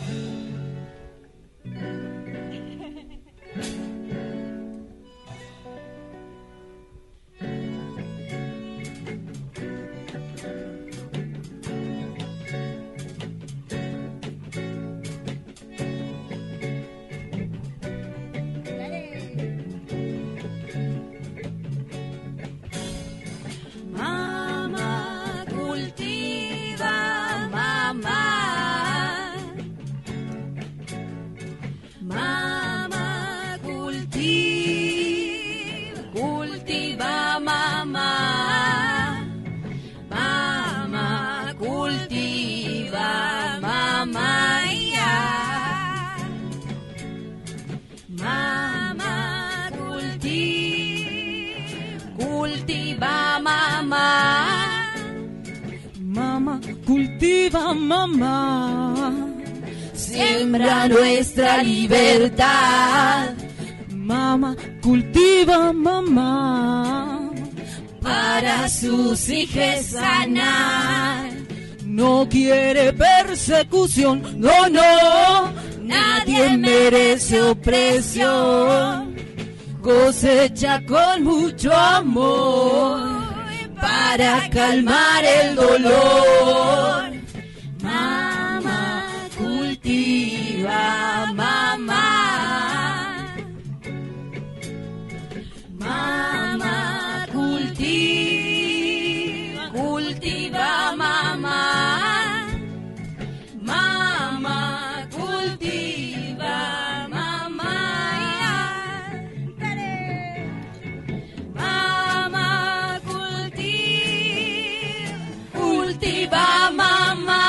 Mamá cultiva, mamá. Mamá cultiva, cultiva, mamá. Mamá cultiva, mamá, ya. Mamá cultiva, cultiva, mamá. Mamá cultiva, mamá. Siembra nuestra libertad. Mamá cultiva, mamá. Para sus hijos sanar. No quiere persecución, no, no. Nadie merece opresión. Cosecha con mucho amor Para calmar el dolor. Mamá cultiva, mamá. Mamá cultiva, cultiva, mamá. Mamá cultiva, mamá. Mamá cultiva, cultiva, mamá.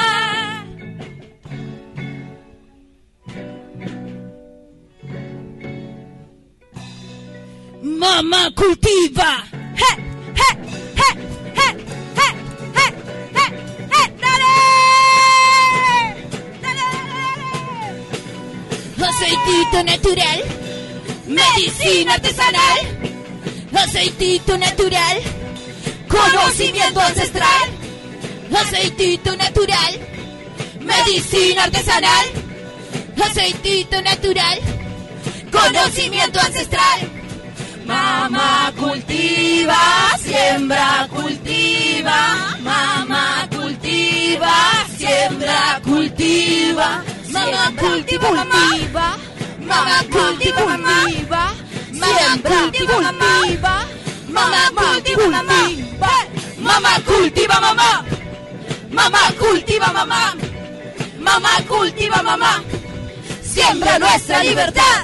Mamá cultiva. ¡He! ¡He! ¡He! ¡He! ¡He! ¡He! ¡He! ¡He! ¡Dale! ¡Dale! Aceitito natural, medicina artesanal. Aceitito natural, conocimiento ancestral. Aceitito natural, medicina artesanal. Aceitito natural, conocimiento ancestral. Mamá cultiva, siembra, cultiva. Mamá cultiva, siembra, cultiva. Mamá cultiva, cultiva. Mamá cultiva, mamá. Mamá cultiva, cultiva. Mamá cultiva, mamá. Mamá cultiva, mamá. Mamá cultiva, mamá. Mamá cultiva, mamá. Siembra nuestra libertad.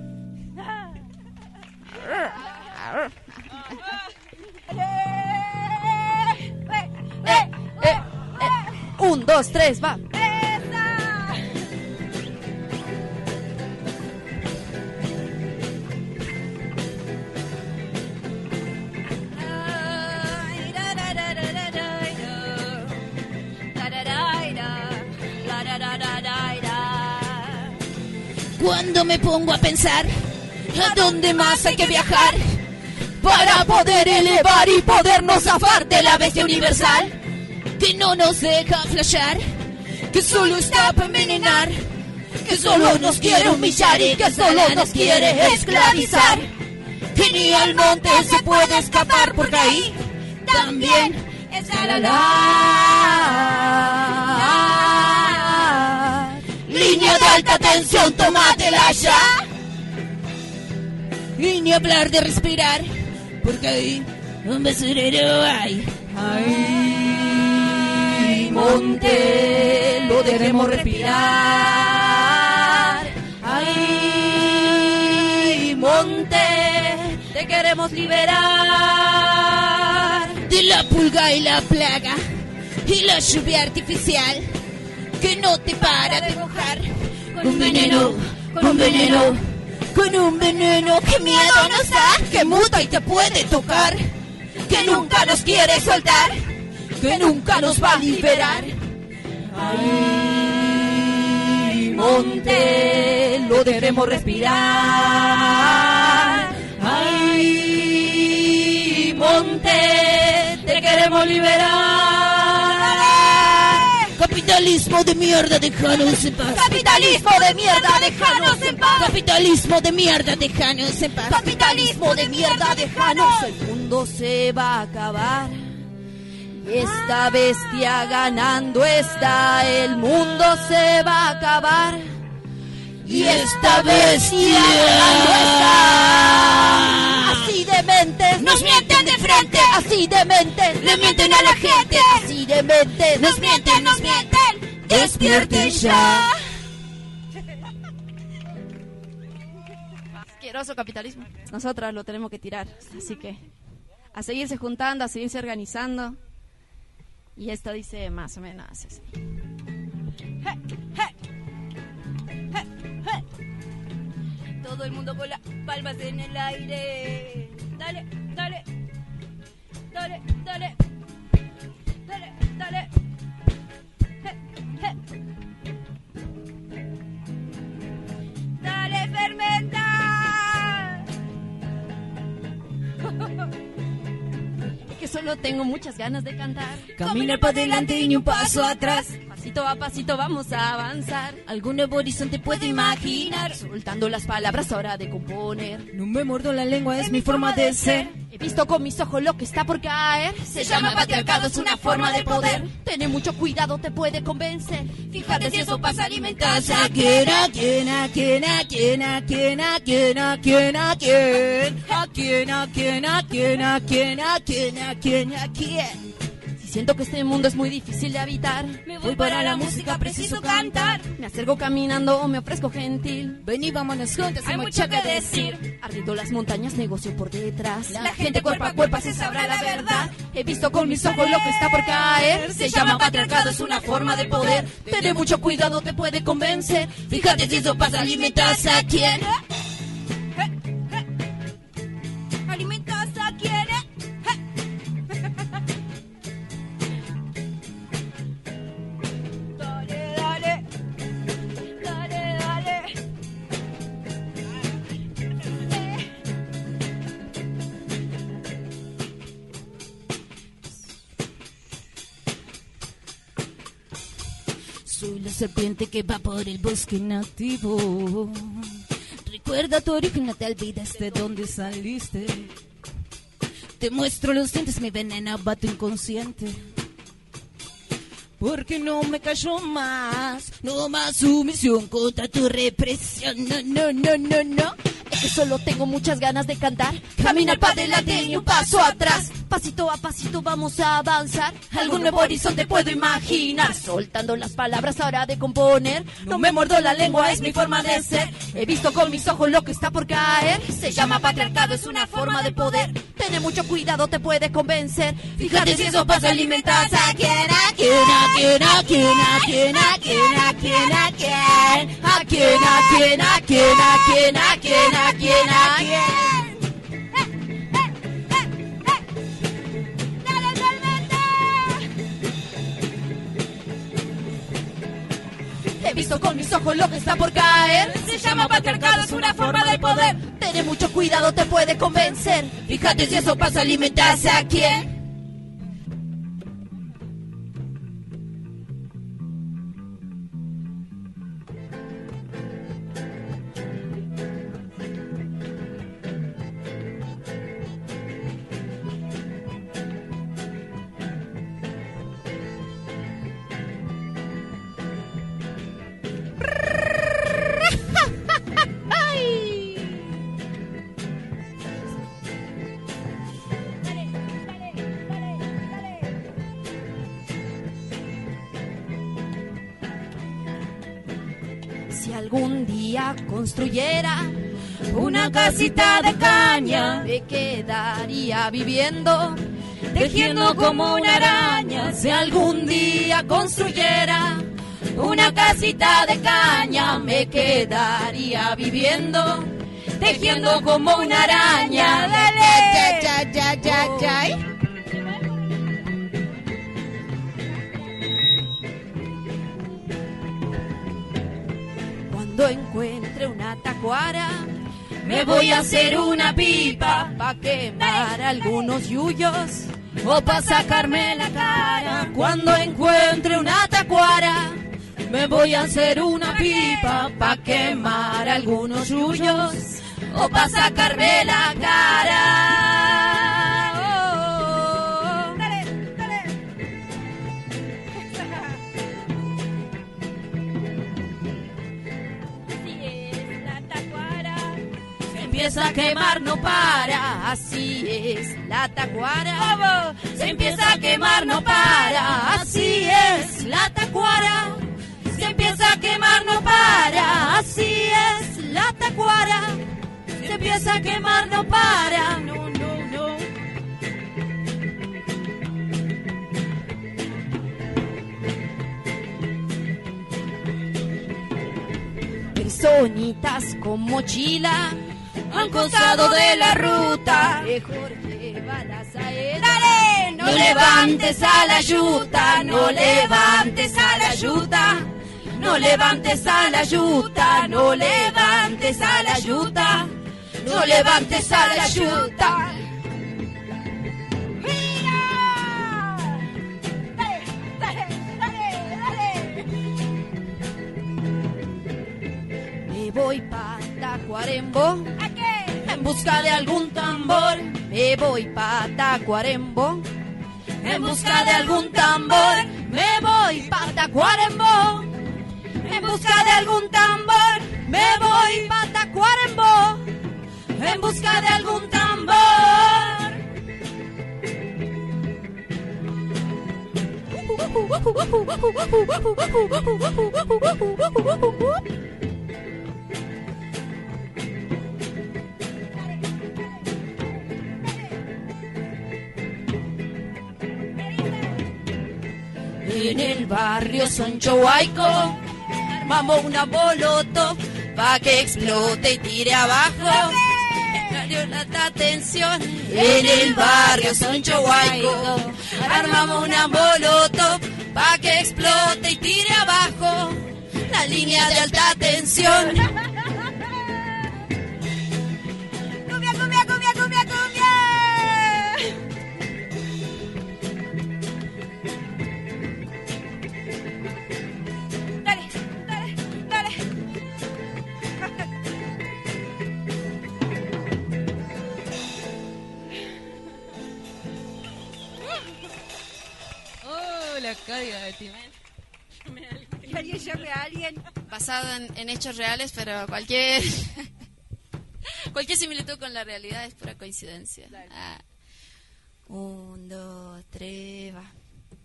Un, dos, tres, va. Cuando me pongo a pensar a dónde más hay que viajar para poder elevar y podernos zafar de la bestia universal que no nos deja flashear, que solo está para envenenar, que solo nos quiere humillar y que solo nos quiere esclavizar. Que ni al monte se puede escapar porque ahí también está la la línea de alta tensión, tómatela ya. Y ni hablar de respirar, porque ahí un basurero hay. Ay, monte, lo dejemos respirar. Ay, monte, te queremos liberar de la pulga y la plaga y la lluvia artificial que no te para de mojar. Con veneno, con veneno, con un veneno que miedo nos da, que muta y te puede tocar, que nunca nos quiere soltar, que nunca nos va a liberar. Ay, monte, lo dejemos respirar. Ay, monte, te queremos liberar. Capitalismo de mierda, déjanos en paz. Capitalismo de mierda, déjanos en paz. Capitalismo de mierda, déjanos en paz. Capitalismo de mierda, déjanos. El mundo se va a acabar. Y esta bestia ganando está. El mundo se va a acabar. Y esta bestia ganando está. Así de mente nos mienten de frente. Así de mente le mienten a la gente. Así de mente nos mienten, nos mienten. Despierten ya. Asqueroso capitalismo. Nosotras lo tenemos que tirar. Así que a seguirse juntando, a seguirse organizando. Y esto dice más o menos así. Hey, hey. Hey, hey. Todo el mundo con las palmas en el aire. Dale, dale. Dale, dale. Dale, dale. Hey, hey. Dale, fermenta. Que solo tengo muchas ganas de cantar. Camina para adelante y ni un paso atrás. Pasito a pasito vamos a avanzar. Algún nuevo horizonte puedo imaginar. Soltando las palabras ahora de componer. No me muerdo la lengua, es mi forma de ser. He visto con mis ojos lo que está por caer. Se llama patriarcado, es una forma de poder. Tener mucho cuidado te puede convencer. Fíjate si eso pasa, alimentarse. ¿A quién, a quién, a quién, a quién, a quién, a quién, a quién, a quién? ¿A quién, a quién, a quién, a quién, a quién, a quién, a quién? Siento que este mundo es muy difícil de habitar. Me voy para la música, preciso cantar. Me acerco caminando o me ofrezco gentil. Ven y vámonos juntos, hay mucho que decir. Ardiendo las montañas, negocio por detrás. La, la gente cuerpo a cuerpo se sabrá la verdad. He visto con mis ojos lo que está por caer. Se llama patriarcado, es una forma de poder. Tener mucho cuidado te puede convencer. Fíjate si eso pasa, alimentas a quién. Alimentas a quién. Soy la serpiente que va por el bosque nativo. Recuerda tu origen, no te olvides de dónde saliste. Te muestro los dientes, mi veneno va tu inconsciente. Porque no me callo más, no más sumisión contra tu represión. No, no, no, no, no. Es que solo tengo muchas ganas de cantar. Caminar para adelante y un paso atrás. Pasito a pasito vamos a avanzar. Algún nuevo horizonte puedo imaginar. Soltando las palabras ahora de componer. No me muerdo la lengua, es mi forma de ser. He visto con mis ojos lo que está por caer. Se llama patriarcado, es una forma de poder. Tener mucho cuidado te puede convencer. Fíjate si eso pasa, alimentas a quién, a quién, a quién, a quién, a quién, a quién, a quién, a quién, a quién, a quién, a quién, a quién, a quién, a quién, a quién. He visto con mis ojos lo que está por caer. Se llama patriarcado, es una forma de poder. Tener mucho cuidado te puede convencer. Fíjate si eso pasa, alimentarse a quién. Si algún día construyera una casita de caña, me quedaría viviendo, tejiendo como una araña. Si algún día construyera una casita de caña, me quedaría viviendo, tejiendo como una araña. ¡Dale! Ya, ya, ya, ya, ya. Cuando encuentre una tacuara, me voy a hacer una pipa pa' quemar algunos yuyos o pa' sacarme la cara. Cuando encuentre una tacuara, me voy a hacer una pipa pa' quemar algunos yuyos o pa' sacarme la cara. Oh, dale, dale. Así es la tacuara, se empieza a quemar, no para. Así es la tacuara, se empieza a quemar, no para. Así es la tacuara, se empieza a quemar, no para. Así es la tacuara, se empieza a quemar, no para. No, no, no. Personitas con mochila han costado de la ruta. Mejor llévalas a ella. Dale, no, no levantes a la yuta, no levantes a la yuta. No levantes a la yuta, no levantes a la yuta, no levantes a la yuta. ¡Mira! ¡Dale, dale, dale, dale! Me voy pa' Tacuarembó, ¿a qué? En busca de algún tambor. Me voy pa' Tacuarembó, en busca de algún tambor. Me voy pa' Tacuarembó, en busca de algún tambor. Me voy pa' Tacuarembó, en busca de algún tambor. En el barrio Sonchohuayco armamos una molotov pa' que explote y tire abajo. Cayó la atención. En el barrio Sonchohuayco armamos una molotov pa' que explote y tire abajo la línea de alta tensión. Cumbia, cumbia, cumbia, cumbia, cumbia. Dale, dale, dale. Oh, la carga de Timén. Que alguien llame a alguien. Basado en, en hechos reales, pero cualquier cualquier similitud con la realidad es pura coincidencia. Ah. Un, dos, tres, va.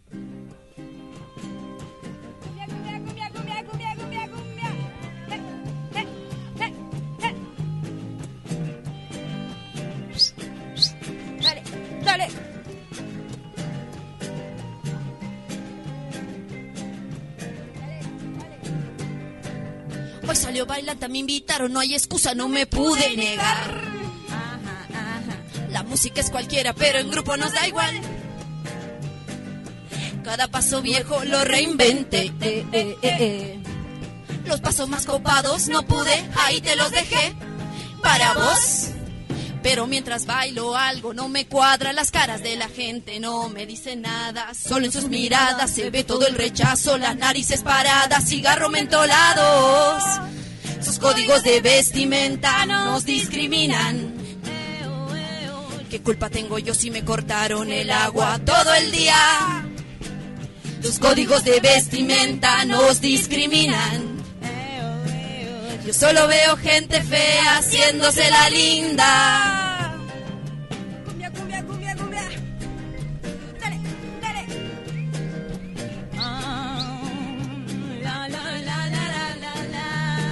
Cumbia, cumbia, cumbia, cumbia, cumbia, cumbia, cumbia. Eh, eh, eh, eh. Dale, dale. Hoy salió bailando, me invitaron, no hay excusa, no me pude negar. La música es cualquiera, pero en grupo nos da igual. Cada paso viejo lo reinventé. Eh, eh, eh, eh. Los pasos más copados no pude, ahí te los dejé para vos. Pero mientras bailo algo no me cuadra, las caras de la gente no me dicen nada. Solo en sus miradas se ve todo el rechazo, las narices paradas, cigarro mentolados. Sus códigos de vestimenta nos discriminan. ¿Qué culpa tengo yo si me cortaron el agua todo el día? Los códigos de vestimenta nos discriminan. Yo solo veo gente fea haciéndose la linda. Cumbia, cumbia, cumbia, cumbia. Dale, dale. Ah, la, la, la, la, la, la, la.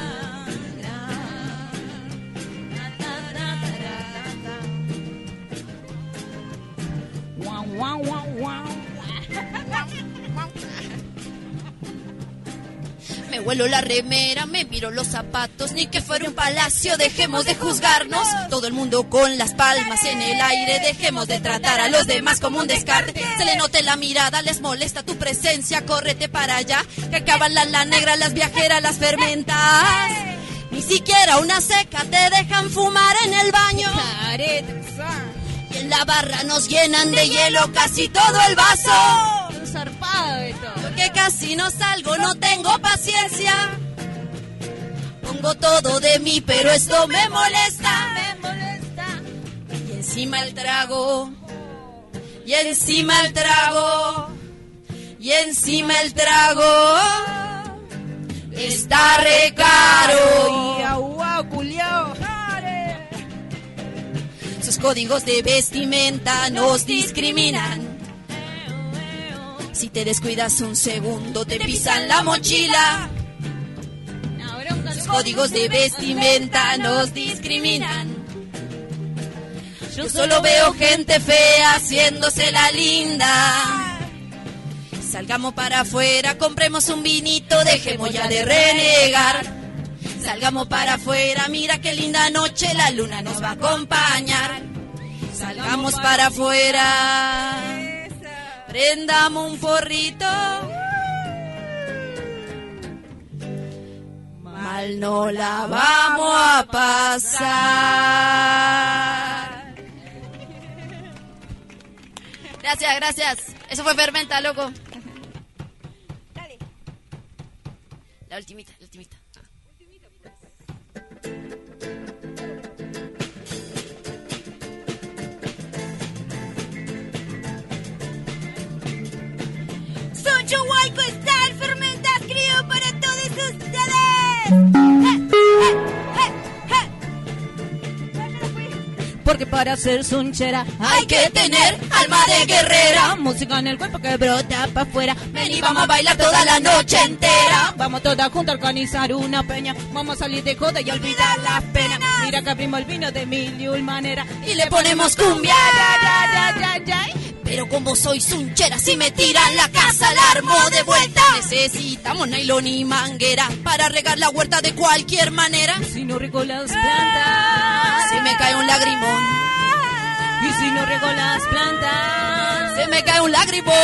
huelo la remera, me miro los zapatos, ni que fuera un palacio, dejemos de juzgarnos. Todo el mundo con las palmas en el aire, dejemos de tratar a los demás como un descarte. Se le note la mirada, les molesta tu presencia, córrete para allá, que acaban la, la negra, las viajeras, las fermentas. Ni siquiera una seca te dejan fumar en el baño. Y en la barra nos llenan de hielo casi todo el vaso. Un zarpado esto. Porque casi no salgo, no tengo paciencia. Pongo todo de mí, pero esto me molesta. Me molesta. Y encima el trago. Y encima el trago. Y encima el trago. Está re caro. Y agua, culiao. Sus códigos de vestimenta nos discriminan. Si te descuidas un segundo, te pisan la mochila. Sus códigos de vestimenta nos discriminan. Yo solo veo gente fea haciéndose la linda. Salgamos para afuera, compremos un vinito, dejemos ya de renegar. Salgamos para afuera, mira qué linda noche, la luna nos va a acompañar. Salgamos para afuera, prendamos un porrito. Mal no la vamos a pasar. Gracias, gracias. Eso fue Fermenta, loco. Dale. La ultimita, la ultimita. Soncho Huayco está el Fermenta escrito para todos ustedes. Porque para ser sunchera hay que tener alma de guerrera. Música en el cuerpo que brota pa' afuera. Ven y vamos a bailar toda la noche entera. Vamos todas juntas a organizar una peña. Vamos a salir de joda y olvidar las penas. Mira que abrimos el vino de mil y un manera. Y le ponemos cumbia. Ya, ya, ya, ya, ya. Pero como soy sunchera, si me tiran la casa la armo de vuelta. Necesitamos nylon y manguera para regar la huerta de cualquier manera. Si no riego las plantas, se me cae un lagrimón. Y si no riego las plantas, se me cae un lagrimón.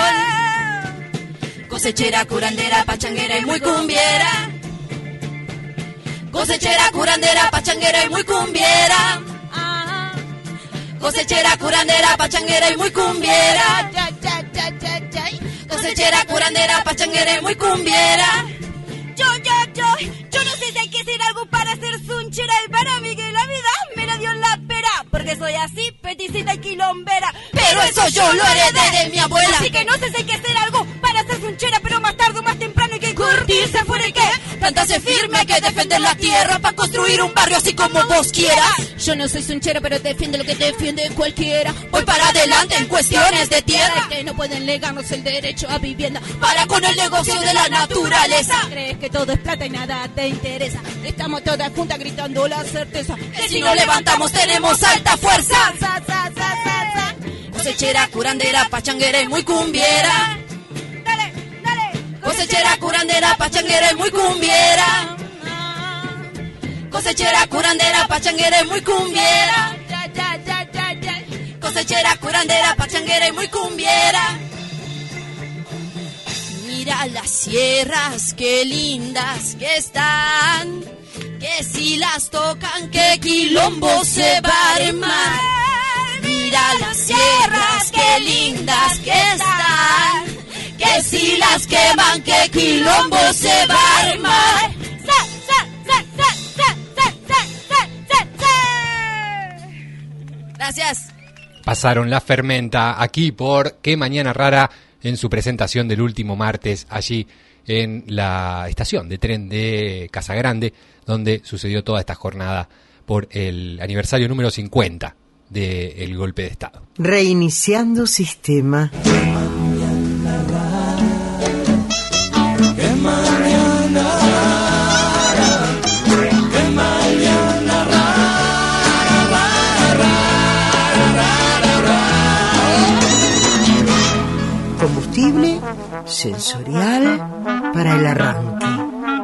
Cosechera, curandera, pachanguera y muy cumbiera. Cosechera, curandera, pachanguera y muy cumbiera. Cosechera, curandera, pachanguera y muy cumbiera. Cosechera, curandera, pachanguera y muy cumbiera. Yo, yo, yo, yo no sé si hay que hacer algo para ser sunchera. Y para mí que la vida me la dio en la pera. Porque soy así, peticita y quilombera. Pero eso yo lo heredé de mi abuela. Así que no sé si hay que hacer algo para ser sunchera. Pero más tarde o más temprano hay que curtirse fuera y que plantarse firme, hay que defender la tierra para construir un barrio así como vos quieras. Yo no soy sunchera, pero defiende lo que defiende cualquiera. Voy para adelante en cuestiones de tierra. Que no pueden negarnos el derecho a vivienda. Para con el negocio de la naturaleza. Crees que todo es plata y nada te interesa. Estamos todas juntas gritando la certeza. Que si nos levantamos tenemos alta fuerza. Sa, sa, sa, sa, sa. Cosechera, curandera, pachanguera y muy cumbiera. Dale, dale. Cosechera, curandera, pachanguera y muy cumbiera. Cosechera, curandera, pachanguera y muy cumbiera. Ya, ya, ya, ya, ya. Cosechera, curandera, pachanguera y muy cumbiera. Mira las sierras, qué lindas que están. Que si las tocan, qué quilombo se va a armar. Mira las sierras, qué lindas que están. Que si las queman, qué quilombo se va a armar. Sa, sa, sa, sa, sa, sa, sa, sa, sa. Gracias. Pasaron la Fermenta aquí por Qué Mañana Rara en su presentación del último martes allí en la estación de tren de Casa Grande, donde sucedió toda esta jornada por el aniversario número cincuenta del golpe de Estado. Reiniciando sistema. Qué mañana rara, qué mañana rara, qué mañana rara, rara, rara, rara. Combustible sensorial para el arranque.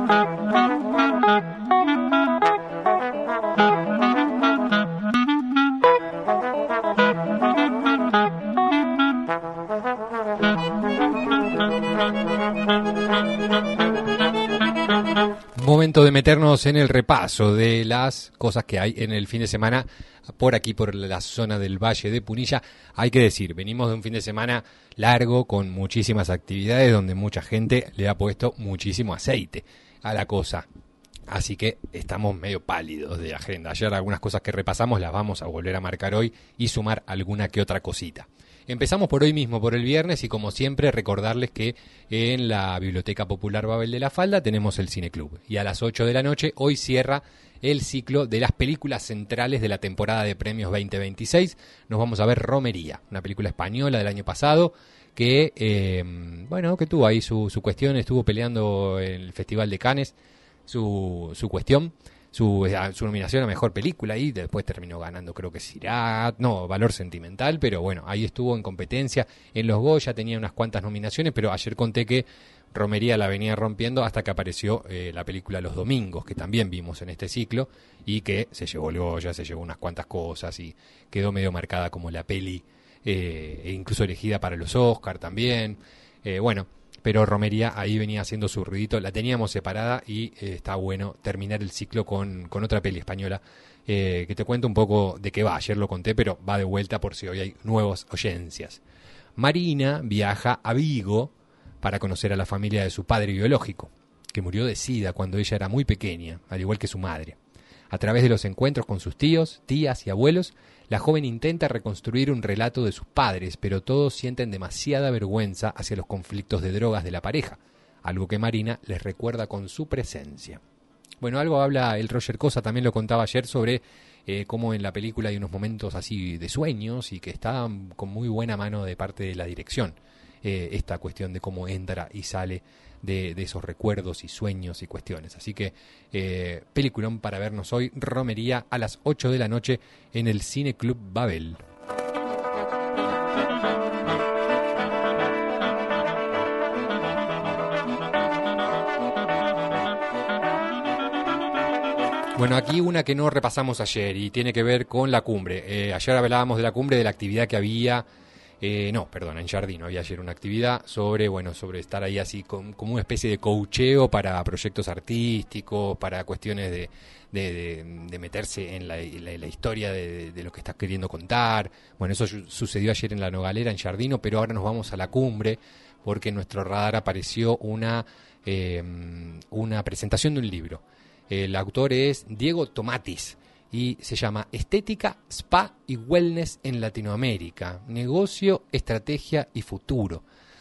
Momento de meternos en el repaso de las cosas que hay en el fin de semana por aquí, por la zona del Valle de Punilla. Hay que decir, venimos de un fin de semana largo con muchísimas actividades donde mucha gente le ha puesto muchísimo aceite a la cosa. Así que estamos medio pálidos de agenda. Ayer algunas cosas que repasamos las vamos a volver a marcar hoy y sumar alguna que otra cosita. Empezamos por hoy mismo, por el viernes, y como siempre recordarles que en la Biblioteca Popular Babel de la Falda tenemos el Cineclub. Y a las ocho de la noche hoy cierra el ciclo de las películas centrales de la temporada de premios veinte veintiséis. Nos vamos a ver Romería, una película española del año pasado que, eh, bueno, que tuvo ahí su, su cuestión, estuvo peleando en el Festival de Cannes su, su cuestión. Su, su nominación a Mejor Película y después terminó ganando, creo que Sirat, no, Valor Sentimental, pero bueno, ahí estuvo en competencia. En los Goya tenía unas cuantas nominaciones, pero ayer conté que Romería la venía rompiendo hasta que apareció eh, la película Los Domingos, que también vimos en este ciclo y que se llevó el Goya, se llevó unas cuantas cosas y quedó medio marcada como la peli, eh, e incluso elegida para los Oscar también. Eh, bueno, pero Romería ahí venía haciendo su ruidito, la teníamos separada y eh, está bueno terminar el ciclo con, con otra peli española, eh, que te cuento un poco de qué va. Ayer lo conté, pero va de vuelta por si hoy hay nuevas oyencias. Marina viaja a Vigo para conocer a la familia de su padre biológico, que murió de sida cuando ella era muy pequeña, al igual que su madre. A través de los encuentros con sus tíos, tías y abuelos, la joven intenta reconstruir un relato de sus padres, pero todos sienten demasiada vergüenza hacia los conflictos de drogas de la pareja, algo que Marina les recuerda con su presencia. Bueno, algo habla el Roger Cosa, también lo contaba ayer, sobre eh, cómo en la película hay unos momentos así de sueños y que está con muy buena mano de parte de la dirección, eh, esta cuestión de cómo entra y sale de, de esos recuerdos y sueños y cuestiones. Así que eh, peliculón para vernos hoy, Romería, a las ocho de la noche en el Cineclub Babel. Bueno, aquí una que no repasamos ayer y tiene que ver con la cumbre. Eh, ayer hablábamos de la cumbre, de la actividad que había. Eh, no, perdón, en Jardino había ayer una actividad sobre, bueno, sobre estar ahí así con, como una especie de coacheo para proyectos artísticos, para cuestiones de, de, de, de meterse en la, la, la historia de, de lo que estás queriendo contar. Bueno, eso sucedió ayer en la Nogalera, en Jardino, pero ahora nos vamos a la cumbre porque en nuestro radar apareció una, eh, una presentación de un libro. El autor es Diego Tomatis y se llama Estética, Spa y Wellness en Latinoamérica, Negocio, Estrategia y Futuro.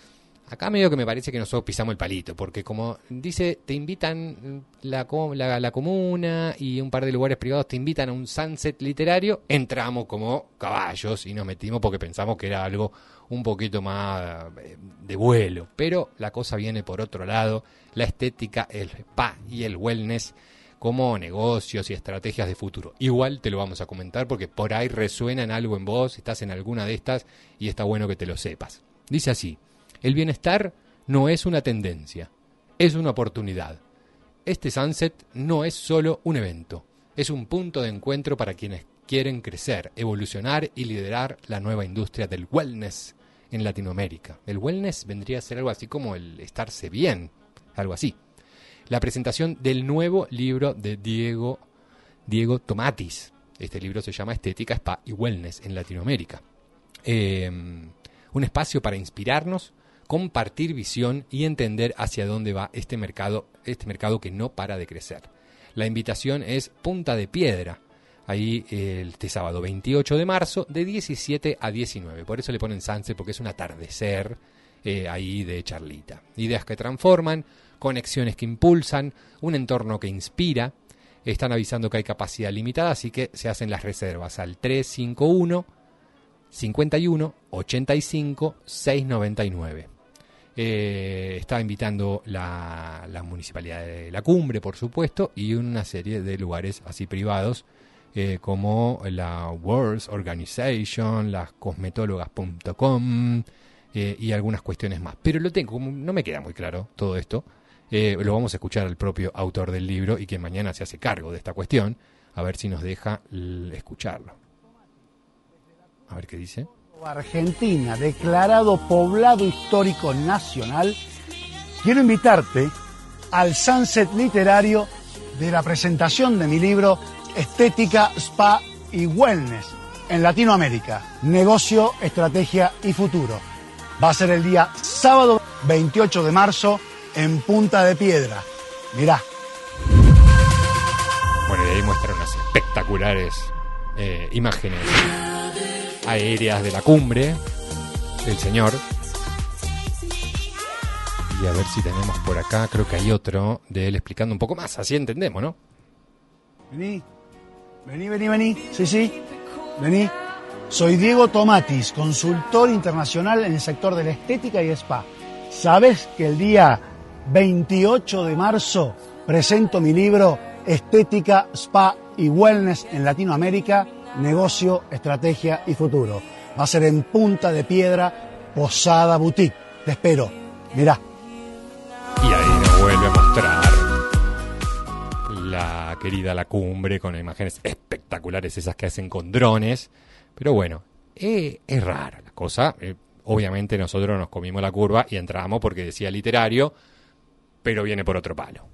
Acá medio que me parece que nosotros pisamos el palito, porque como dice, te invitan la, la, la comuna y un par de lugares privados te invitan a un sunset literario, entramos como caballos y nos metimos porque pensamos que era algo un poquito más de vuelo, pero la cosa viene por otro lado, la estética, el spa y el wellness como negocios y estrategias de futuro. Igual te lo vamos a comentar porque por ahí resuenan algo en vos, estás en alguna de estas y está bueno que te lo sepas. Dice así: el bienestar no es una tendencia, es una oportunidad. Este sunset no es solo un evento, es un punto de encuentro para quienes quieren crecer, evolucionar y liderar la nueva industria del wellness en Latinoamérica. El wellness vendría a ser algo así como el estarse bien, algo así. La presentación del nuevo libro de Diego, Diego Tomatis. Este libro se llama Estética, Spa y Wellness en Latinoamérica. Eh, un espacio para inspirarnos, compartir visión y entender hacia dónde va este mercado, este mercado que no para de crecer. La invitación es Punta de Piedra, ahí este sábado veintiocho de marzo, de diecisiete a diecinueve. Por eso le ponen sunset, porque es un atardecer eh, ahí de charlita. Ideas que transforman, conexiones que impulsan, un entorno que inspira. Están avisando que hay capacidad limitada, así que se hacen las reservas al tres cinco uno, cincuenta y uno, ochenta y cinco, seiscientos noventa y nueve. Eh, está invitando la, la Municipalidad de la Cumbre, por supuesto, y una serie de lugares así privados, eh, como la World Organization, las cosmetólogas punto com, eh, y algunas cuestiones más. Pero lo tengo, no me queda muy claro todo esto. Eh, lo vamos a escuchar al propio autor del libro y que mañana se hace cargo de esta cuestión, a ver si nos deja l- escucharlo. A ver qué dice. Argentina, declarado poblado histórico nacional, quiero invitarte al sunset literario de la presentación de mi libro Estética, Spa y Wellness en Latinoamérica, Negocio, Estrategia y Futuro. Va a ser el día sábado veintiocho de marzo en Punta de Piedra. Mirá. Bueno, y ahí muestra unas espectaculares eh, imágenes aéreas de la cumbre del señor. Y a ver si tenemos por acá, creo que hay otro de él explicando un poco más, así entendemos, ¿no? Vení, vení, vení, vení, sí, sí, vení. Soy Diego Tomatis, consultor internacional en el sector de la estética y spa. ¿Sabes que el día veintiocho de marzo presento mi libro Estética, Spa y Wellness en Latinoamérica, Negocio, Estrategia y Futuro? Va a ser en Punta de Piedra, Posada Boutique. Te espero. Mirá. Y ahí nos vuelve a mostrar la querida La Cumbre con imágenes espectaculares, esas que hacen con drones. Pero bueno, eh, es rara la cosa. Eh, obviamente nosotros nos comimos la curva y entramos porque decía literario, pero viene por otro palo.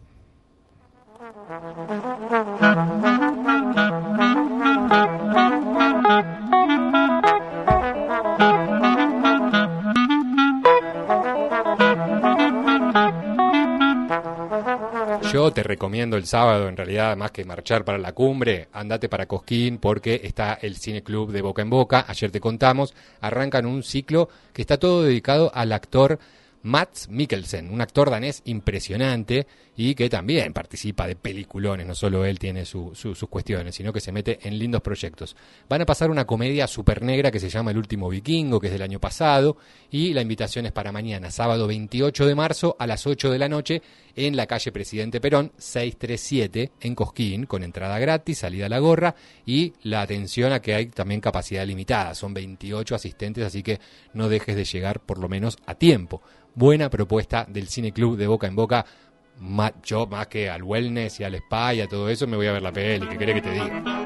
Yo te recomiendo el sábado, en realidad, más que marchar para la cumbre, andate para Cosquín porque está el Cine Club de Boca en Boca. Ayer te contamos, arrancan un ciclo que está todo dedicado al actor Mads Mikkelsen, un actor danés impresionante y que también participa de peliculones, no solo él tiene su, su, sus cuestiones, sino que se mete en lindos proyectos. Van a pasar una comedia super negra que se llama El Último Vikingo, que es del año pasado, y la invitación es para mañana, sábado veintiocho de marzo a las ocho de la noche en la calle Presidente Perón, seiscientos treinta y siete en Cosquín, con entrada gratis, salida a la gorra y la atención a que hay también capacidad limitada. Son veintiocho asistentes, así que no dejes de llegar por lo menos a tiempo. Buena propuesta del Cine Club de Boca en Boca. Ma- yo más que al wellness y al spa y a todo eso me voy a ver la peli, ¿qué querés que te diga?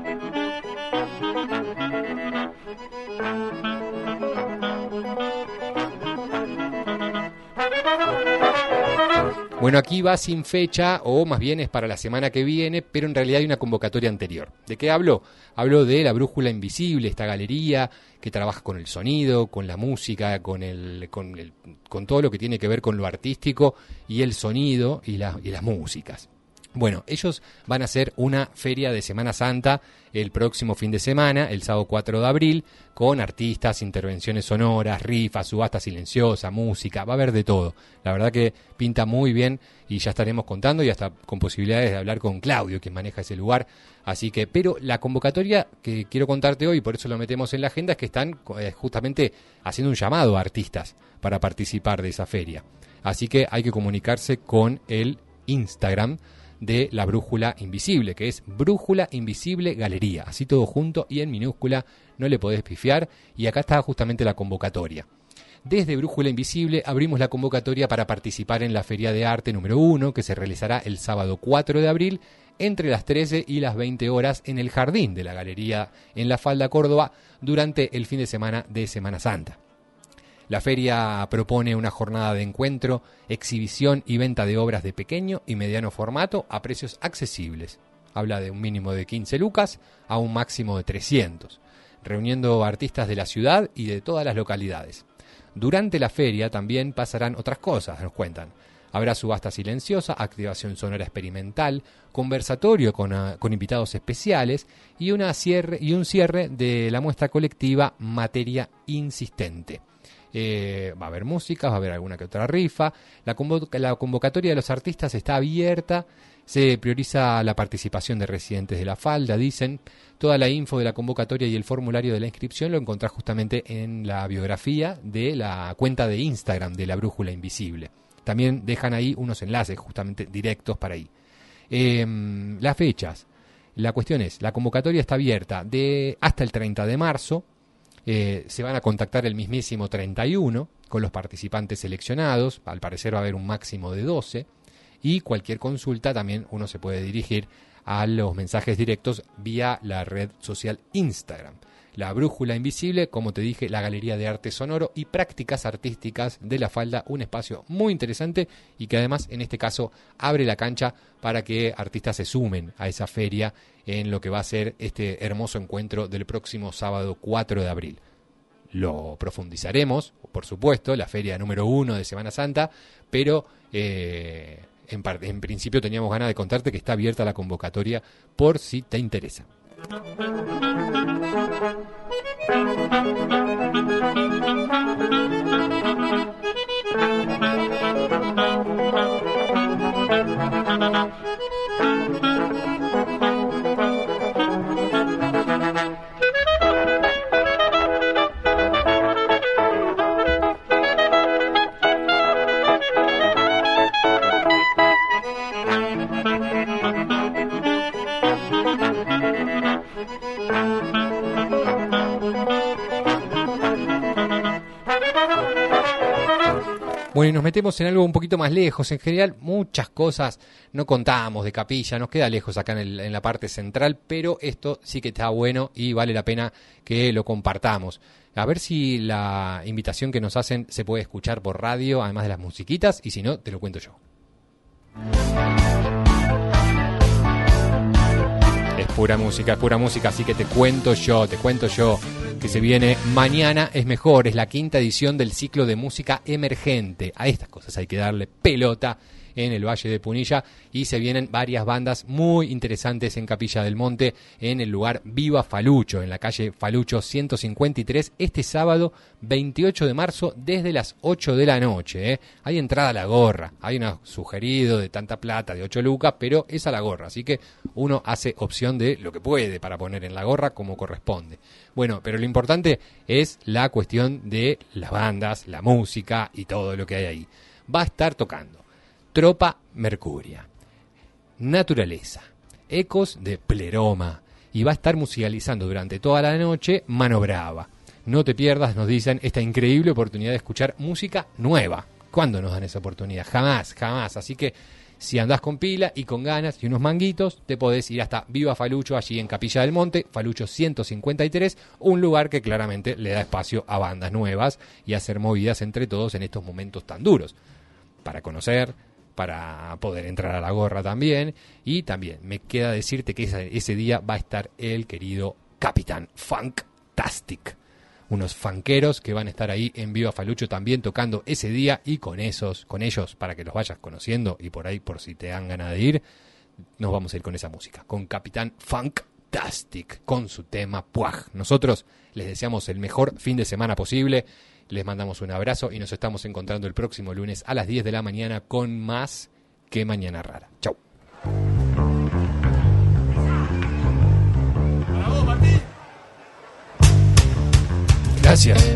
Bueno, aquí va sin fecha, o más bien es para la semana que viene, pero en realidad hay una convocatoria anterior. ¿De qué hablo? Hablo de La Brújula Invisible, esta galería que trabaja con el sonido, con la música, con el, con el, con todo lo que tiene que ver con lo artístico y el sonido y, la, y las músicas. Bueno, ellos van a hacer una feria de Semana Santa el próximo fin de semana, el sábado cuatro de abril, con artistas, intervenciones sonoras, rifas, subasta silenciosa, música, va a haber de todo. La verdad que pinta muy bien y ya estaremos contando y hasta con posibilidades de hablar con Claudio, quien maneja ese lugar. Así que, pero la convocatoria que quiero contarte hoy, por eso lo metemos en la agenda, es que están eh, justamente haciendo un llamado a artistas para participar de esa feria. Así que hay que comunicarse con el Instagram de La Brújula Invisible, que es Brújula Invisible Galería, así todo junto y en minúscula, no le podés pifiar, y acá está justamente la convocatoria. Desde Brújula Invisible abrimos la convocatoria para participar en la Feria de Arte número uno, que se realizará el sábado cuatro de abril, entre las trece y las veinte horas en el jardín de la Galería en La Falda, Córdoba, durante el fin de semana de Semana Santa. La feria propone una jornada de encuentro, exhibición y venta de obras de pequeño y mediano formato a precios accesibles. Habla de un mínimo de quince lucas a un máximo de trescientos, reuniendo artistas de la ciudad y de todas las localidades. Durante la feria también pasarán otras cosas, nos cuentan. Habrá subasta silenciosa, activación sonora experimental, conversatorio con, uh, con invitados especiales y, una cierre, y un cierre de la muestra colectiva Materia Insistente. Eh, va a haber música, va a haber alguna que otra rifa. La, convoc- la convocatoria de los artistas está abierta. Se prioriza la participación de residentes de La Falda, dicen. Toda la info de la convocatoria y el formulario de la inscripción lo encontrás justamente en la biografía de la cuenta de Instagram de La Brújula Invisible. También dejan ahí unos enlaces justamente directos para ahí. Eh, las fechas. La cuestión es, la convocatoria está abierta de hasta el treinta de marzo. Eh, se van a contactar el mismísimo treinta y uno con los participantes seleccionados. Al parecer va a haber un máximo de doce. y cualquier consulta también uno se puede dirigir a los mensajes directos vía la red social Instagram. La Brújula Invisible, como te dije, la Galería de Arte Sonoro y Prácticas Artísticas de La Falda, un espacio muy interesante y que además en este caso abre la cancha para que artistas se sumen a esa feria en lo que va a ser este hermoso encuentro del próximo sábado cuatro de abril. Lo profundizaremos, por supuesto, la feria número uno de Semana Santa, pero eh, en, par- en principio teníamos ganas de contarte que está abierta la convocatoria por si te interesa. Bueno, y nos metemos en algo un poquito más lejos. En general, muchas cosas no contamos de Capilla, nos queda lejos acá en, el, en la parte central, pero esto sí que está bueno y vale la pena que lo compartamos. A ver si la invitación que nos hacen se puede escuchar por radio, además de las musiquitas, y si no, te lo cuento yo. Es pura música, es pura música, así que te cuento yo, te cuento yo. Que se viene mañana es mejor, es la quinta edición del ciclo de música emergente. A estas cosas hay que darle pelota en el Valle de Punilla y se vienen varias bandas muy interesantes en Capilla del Monte en el lugar Viva Falucho, en la calle Falucho ciento cincuenta y tres, este sábado veintiocho de marzo desde las ocho de la noche. ¿eh? Hay entrada a la gorra, hay un sugerido de tanta plata, de ocho lucas, pero es a la gorra, así que uno hace opción de lo que puede para poner en la gorra como corresponde. Bueno, pero lo importante es la cuestión de las bandas, la música y todo lo que hay ahí. Va a estar tocando Tropa Mercuria, Naturaleza, Ecos de Pleroma, y va a estar musicalizando durante toda la noche Mano Brava. No te pierdas, nos dicen, esta increíble oportunidad de escuchar música nueva. ¿Cuándo nos dan esa oportunidad? Jamás, jamás. Así que si andás con pila y con ganas y unos manguitos, te podés ir hasta Viva Falucho, allí en Capilla del Monte, Falucho ciento cincuenta y tres, un lugar que claramente le da espacio a bandas nuevas y a hacer movidas entre todos en estos momentos tan duros. Para conocer, para poder entrar a la gorra también, y también me queda decirte que ese, ese día va a estar el querido Capitán Funktastic, unos funkeros que van a estar ahí en Viva Falucho también tocando ese día, y con esos, con ellos, para que los vayas conociendo y por ahí por si te dan ganas de ir, nos vamos a ir con esa música, con Capitán Funktastic, con su tema Puaj. Nosotros les deseamos el mejor fin de semana posible. Les mandamos un abrazo y nos estamos encontrando el próximo lunes a las diez de la mañana con más Que Mañana Rara. Chau. Gracias.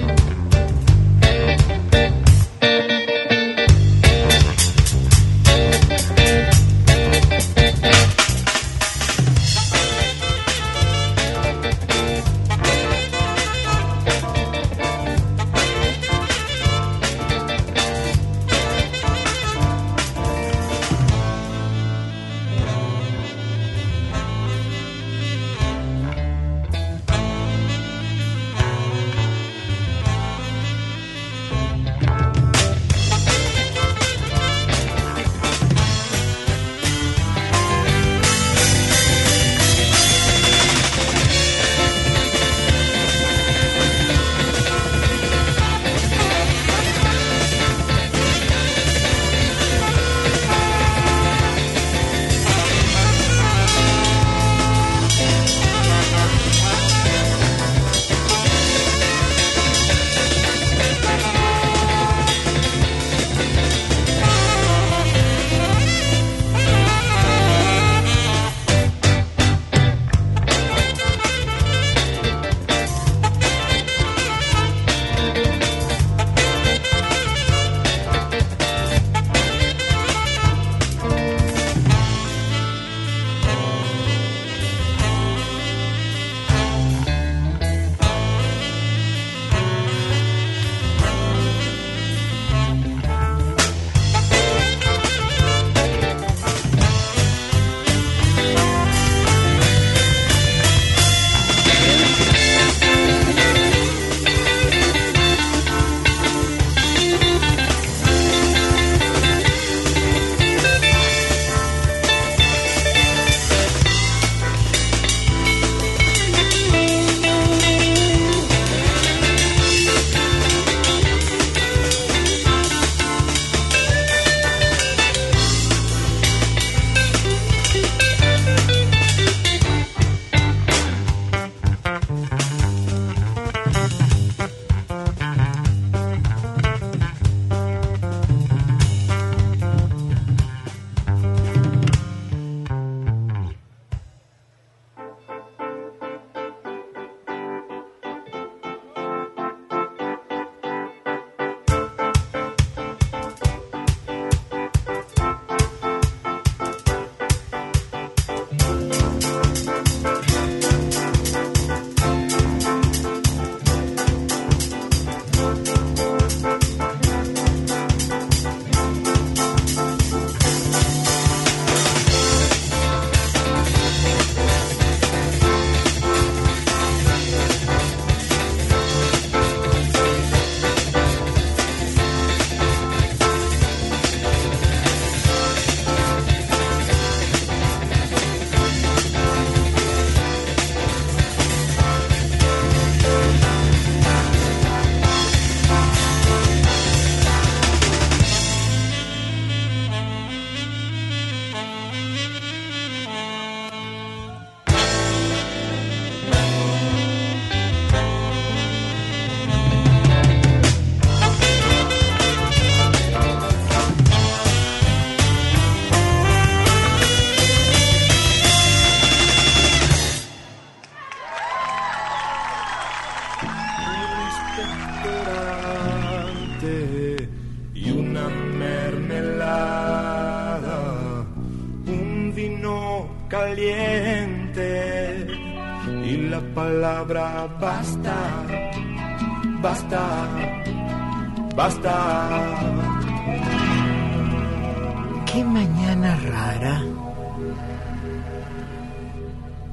mente y la palabra basta, basta, basta. Qué mañana rara.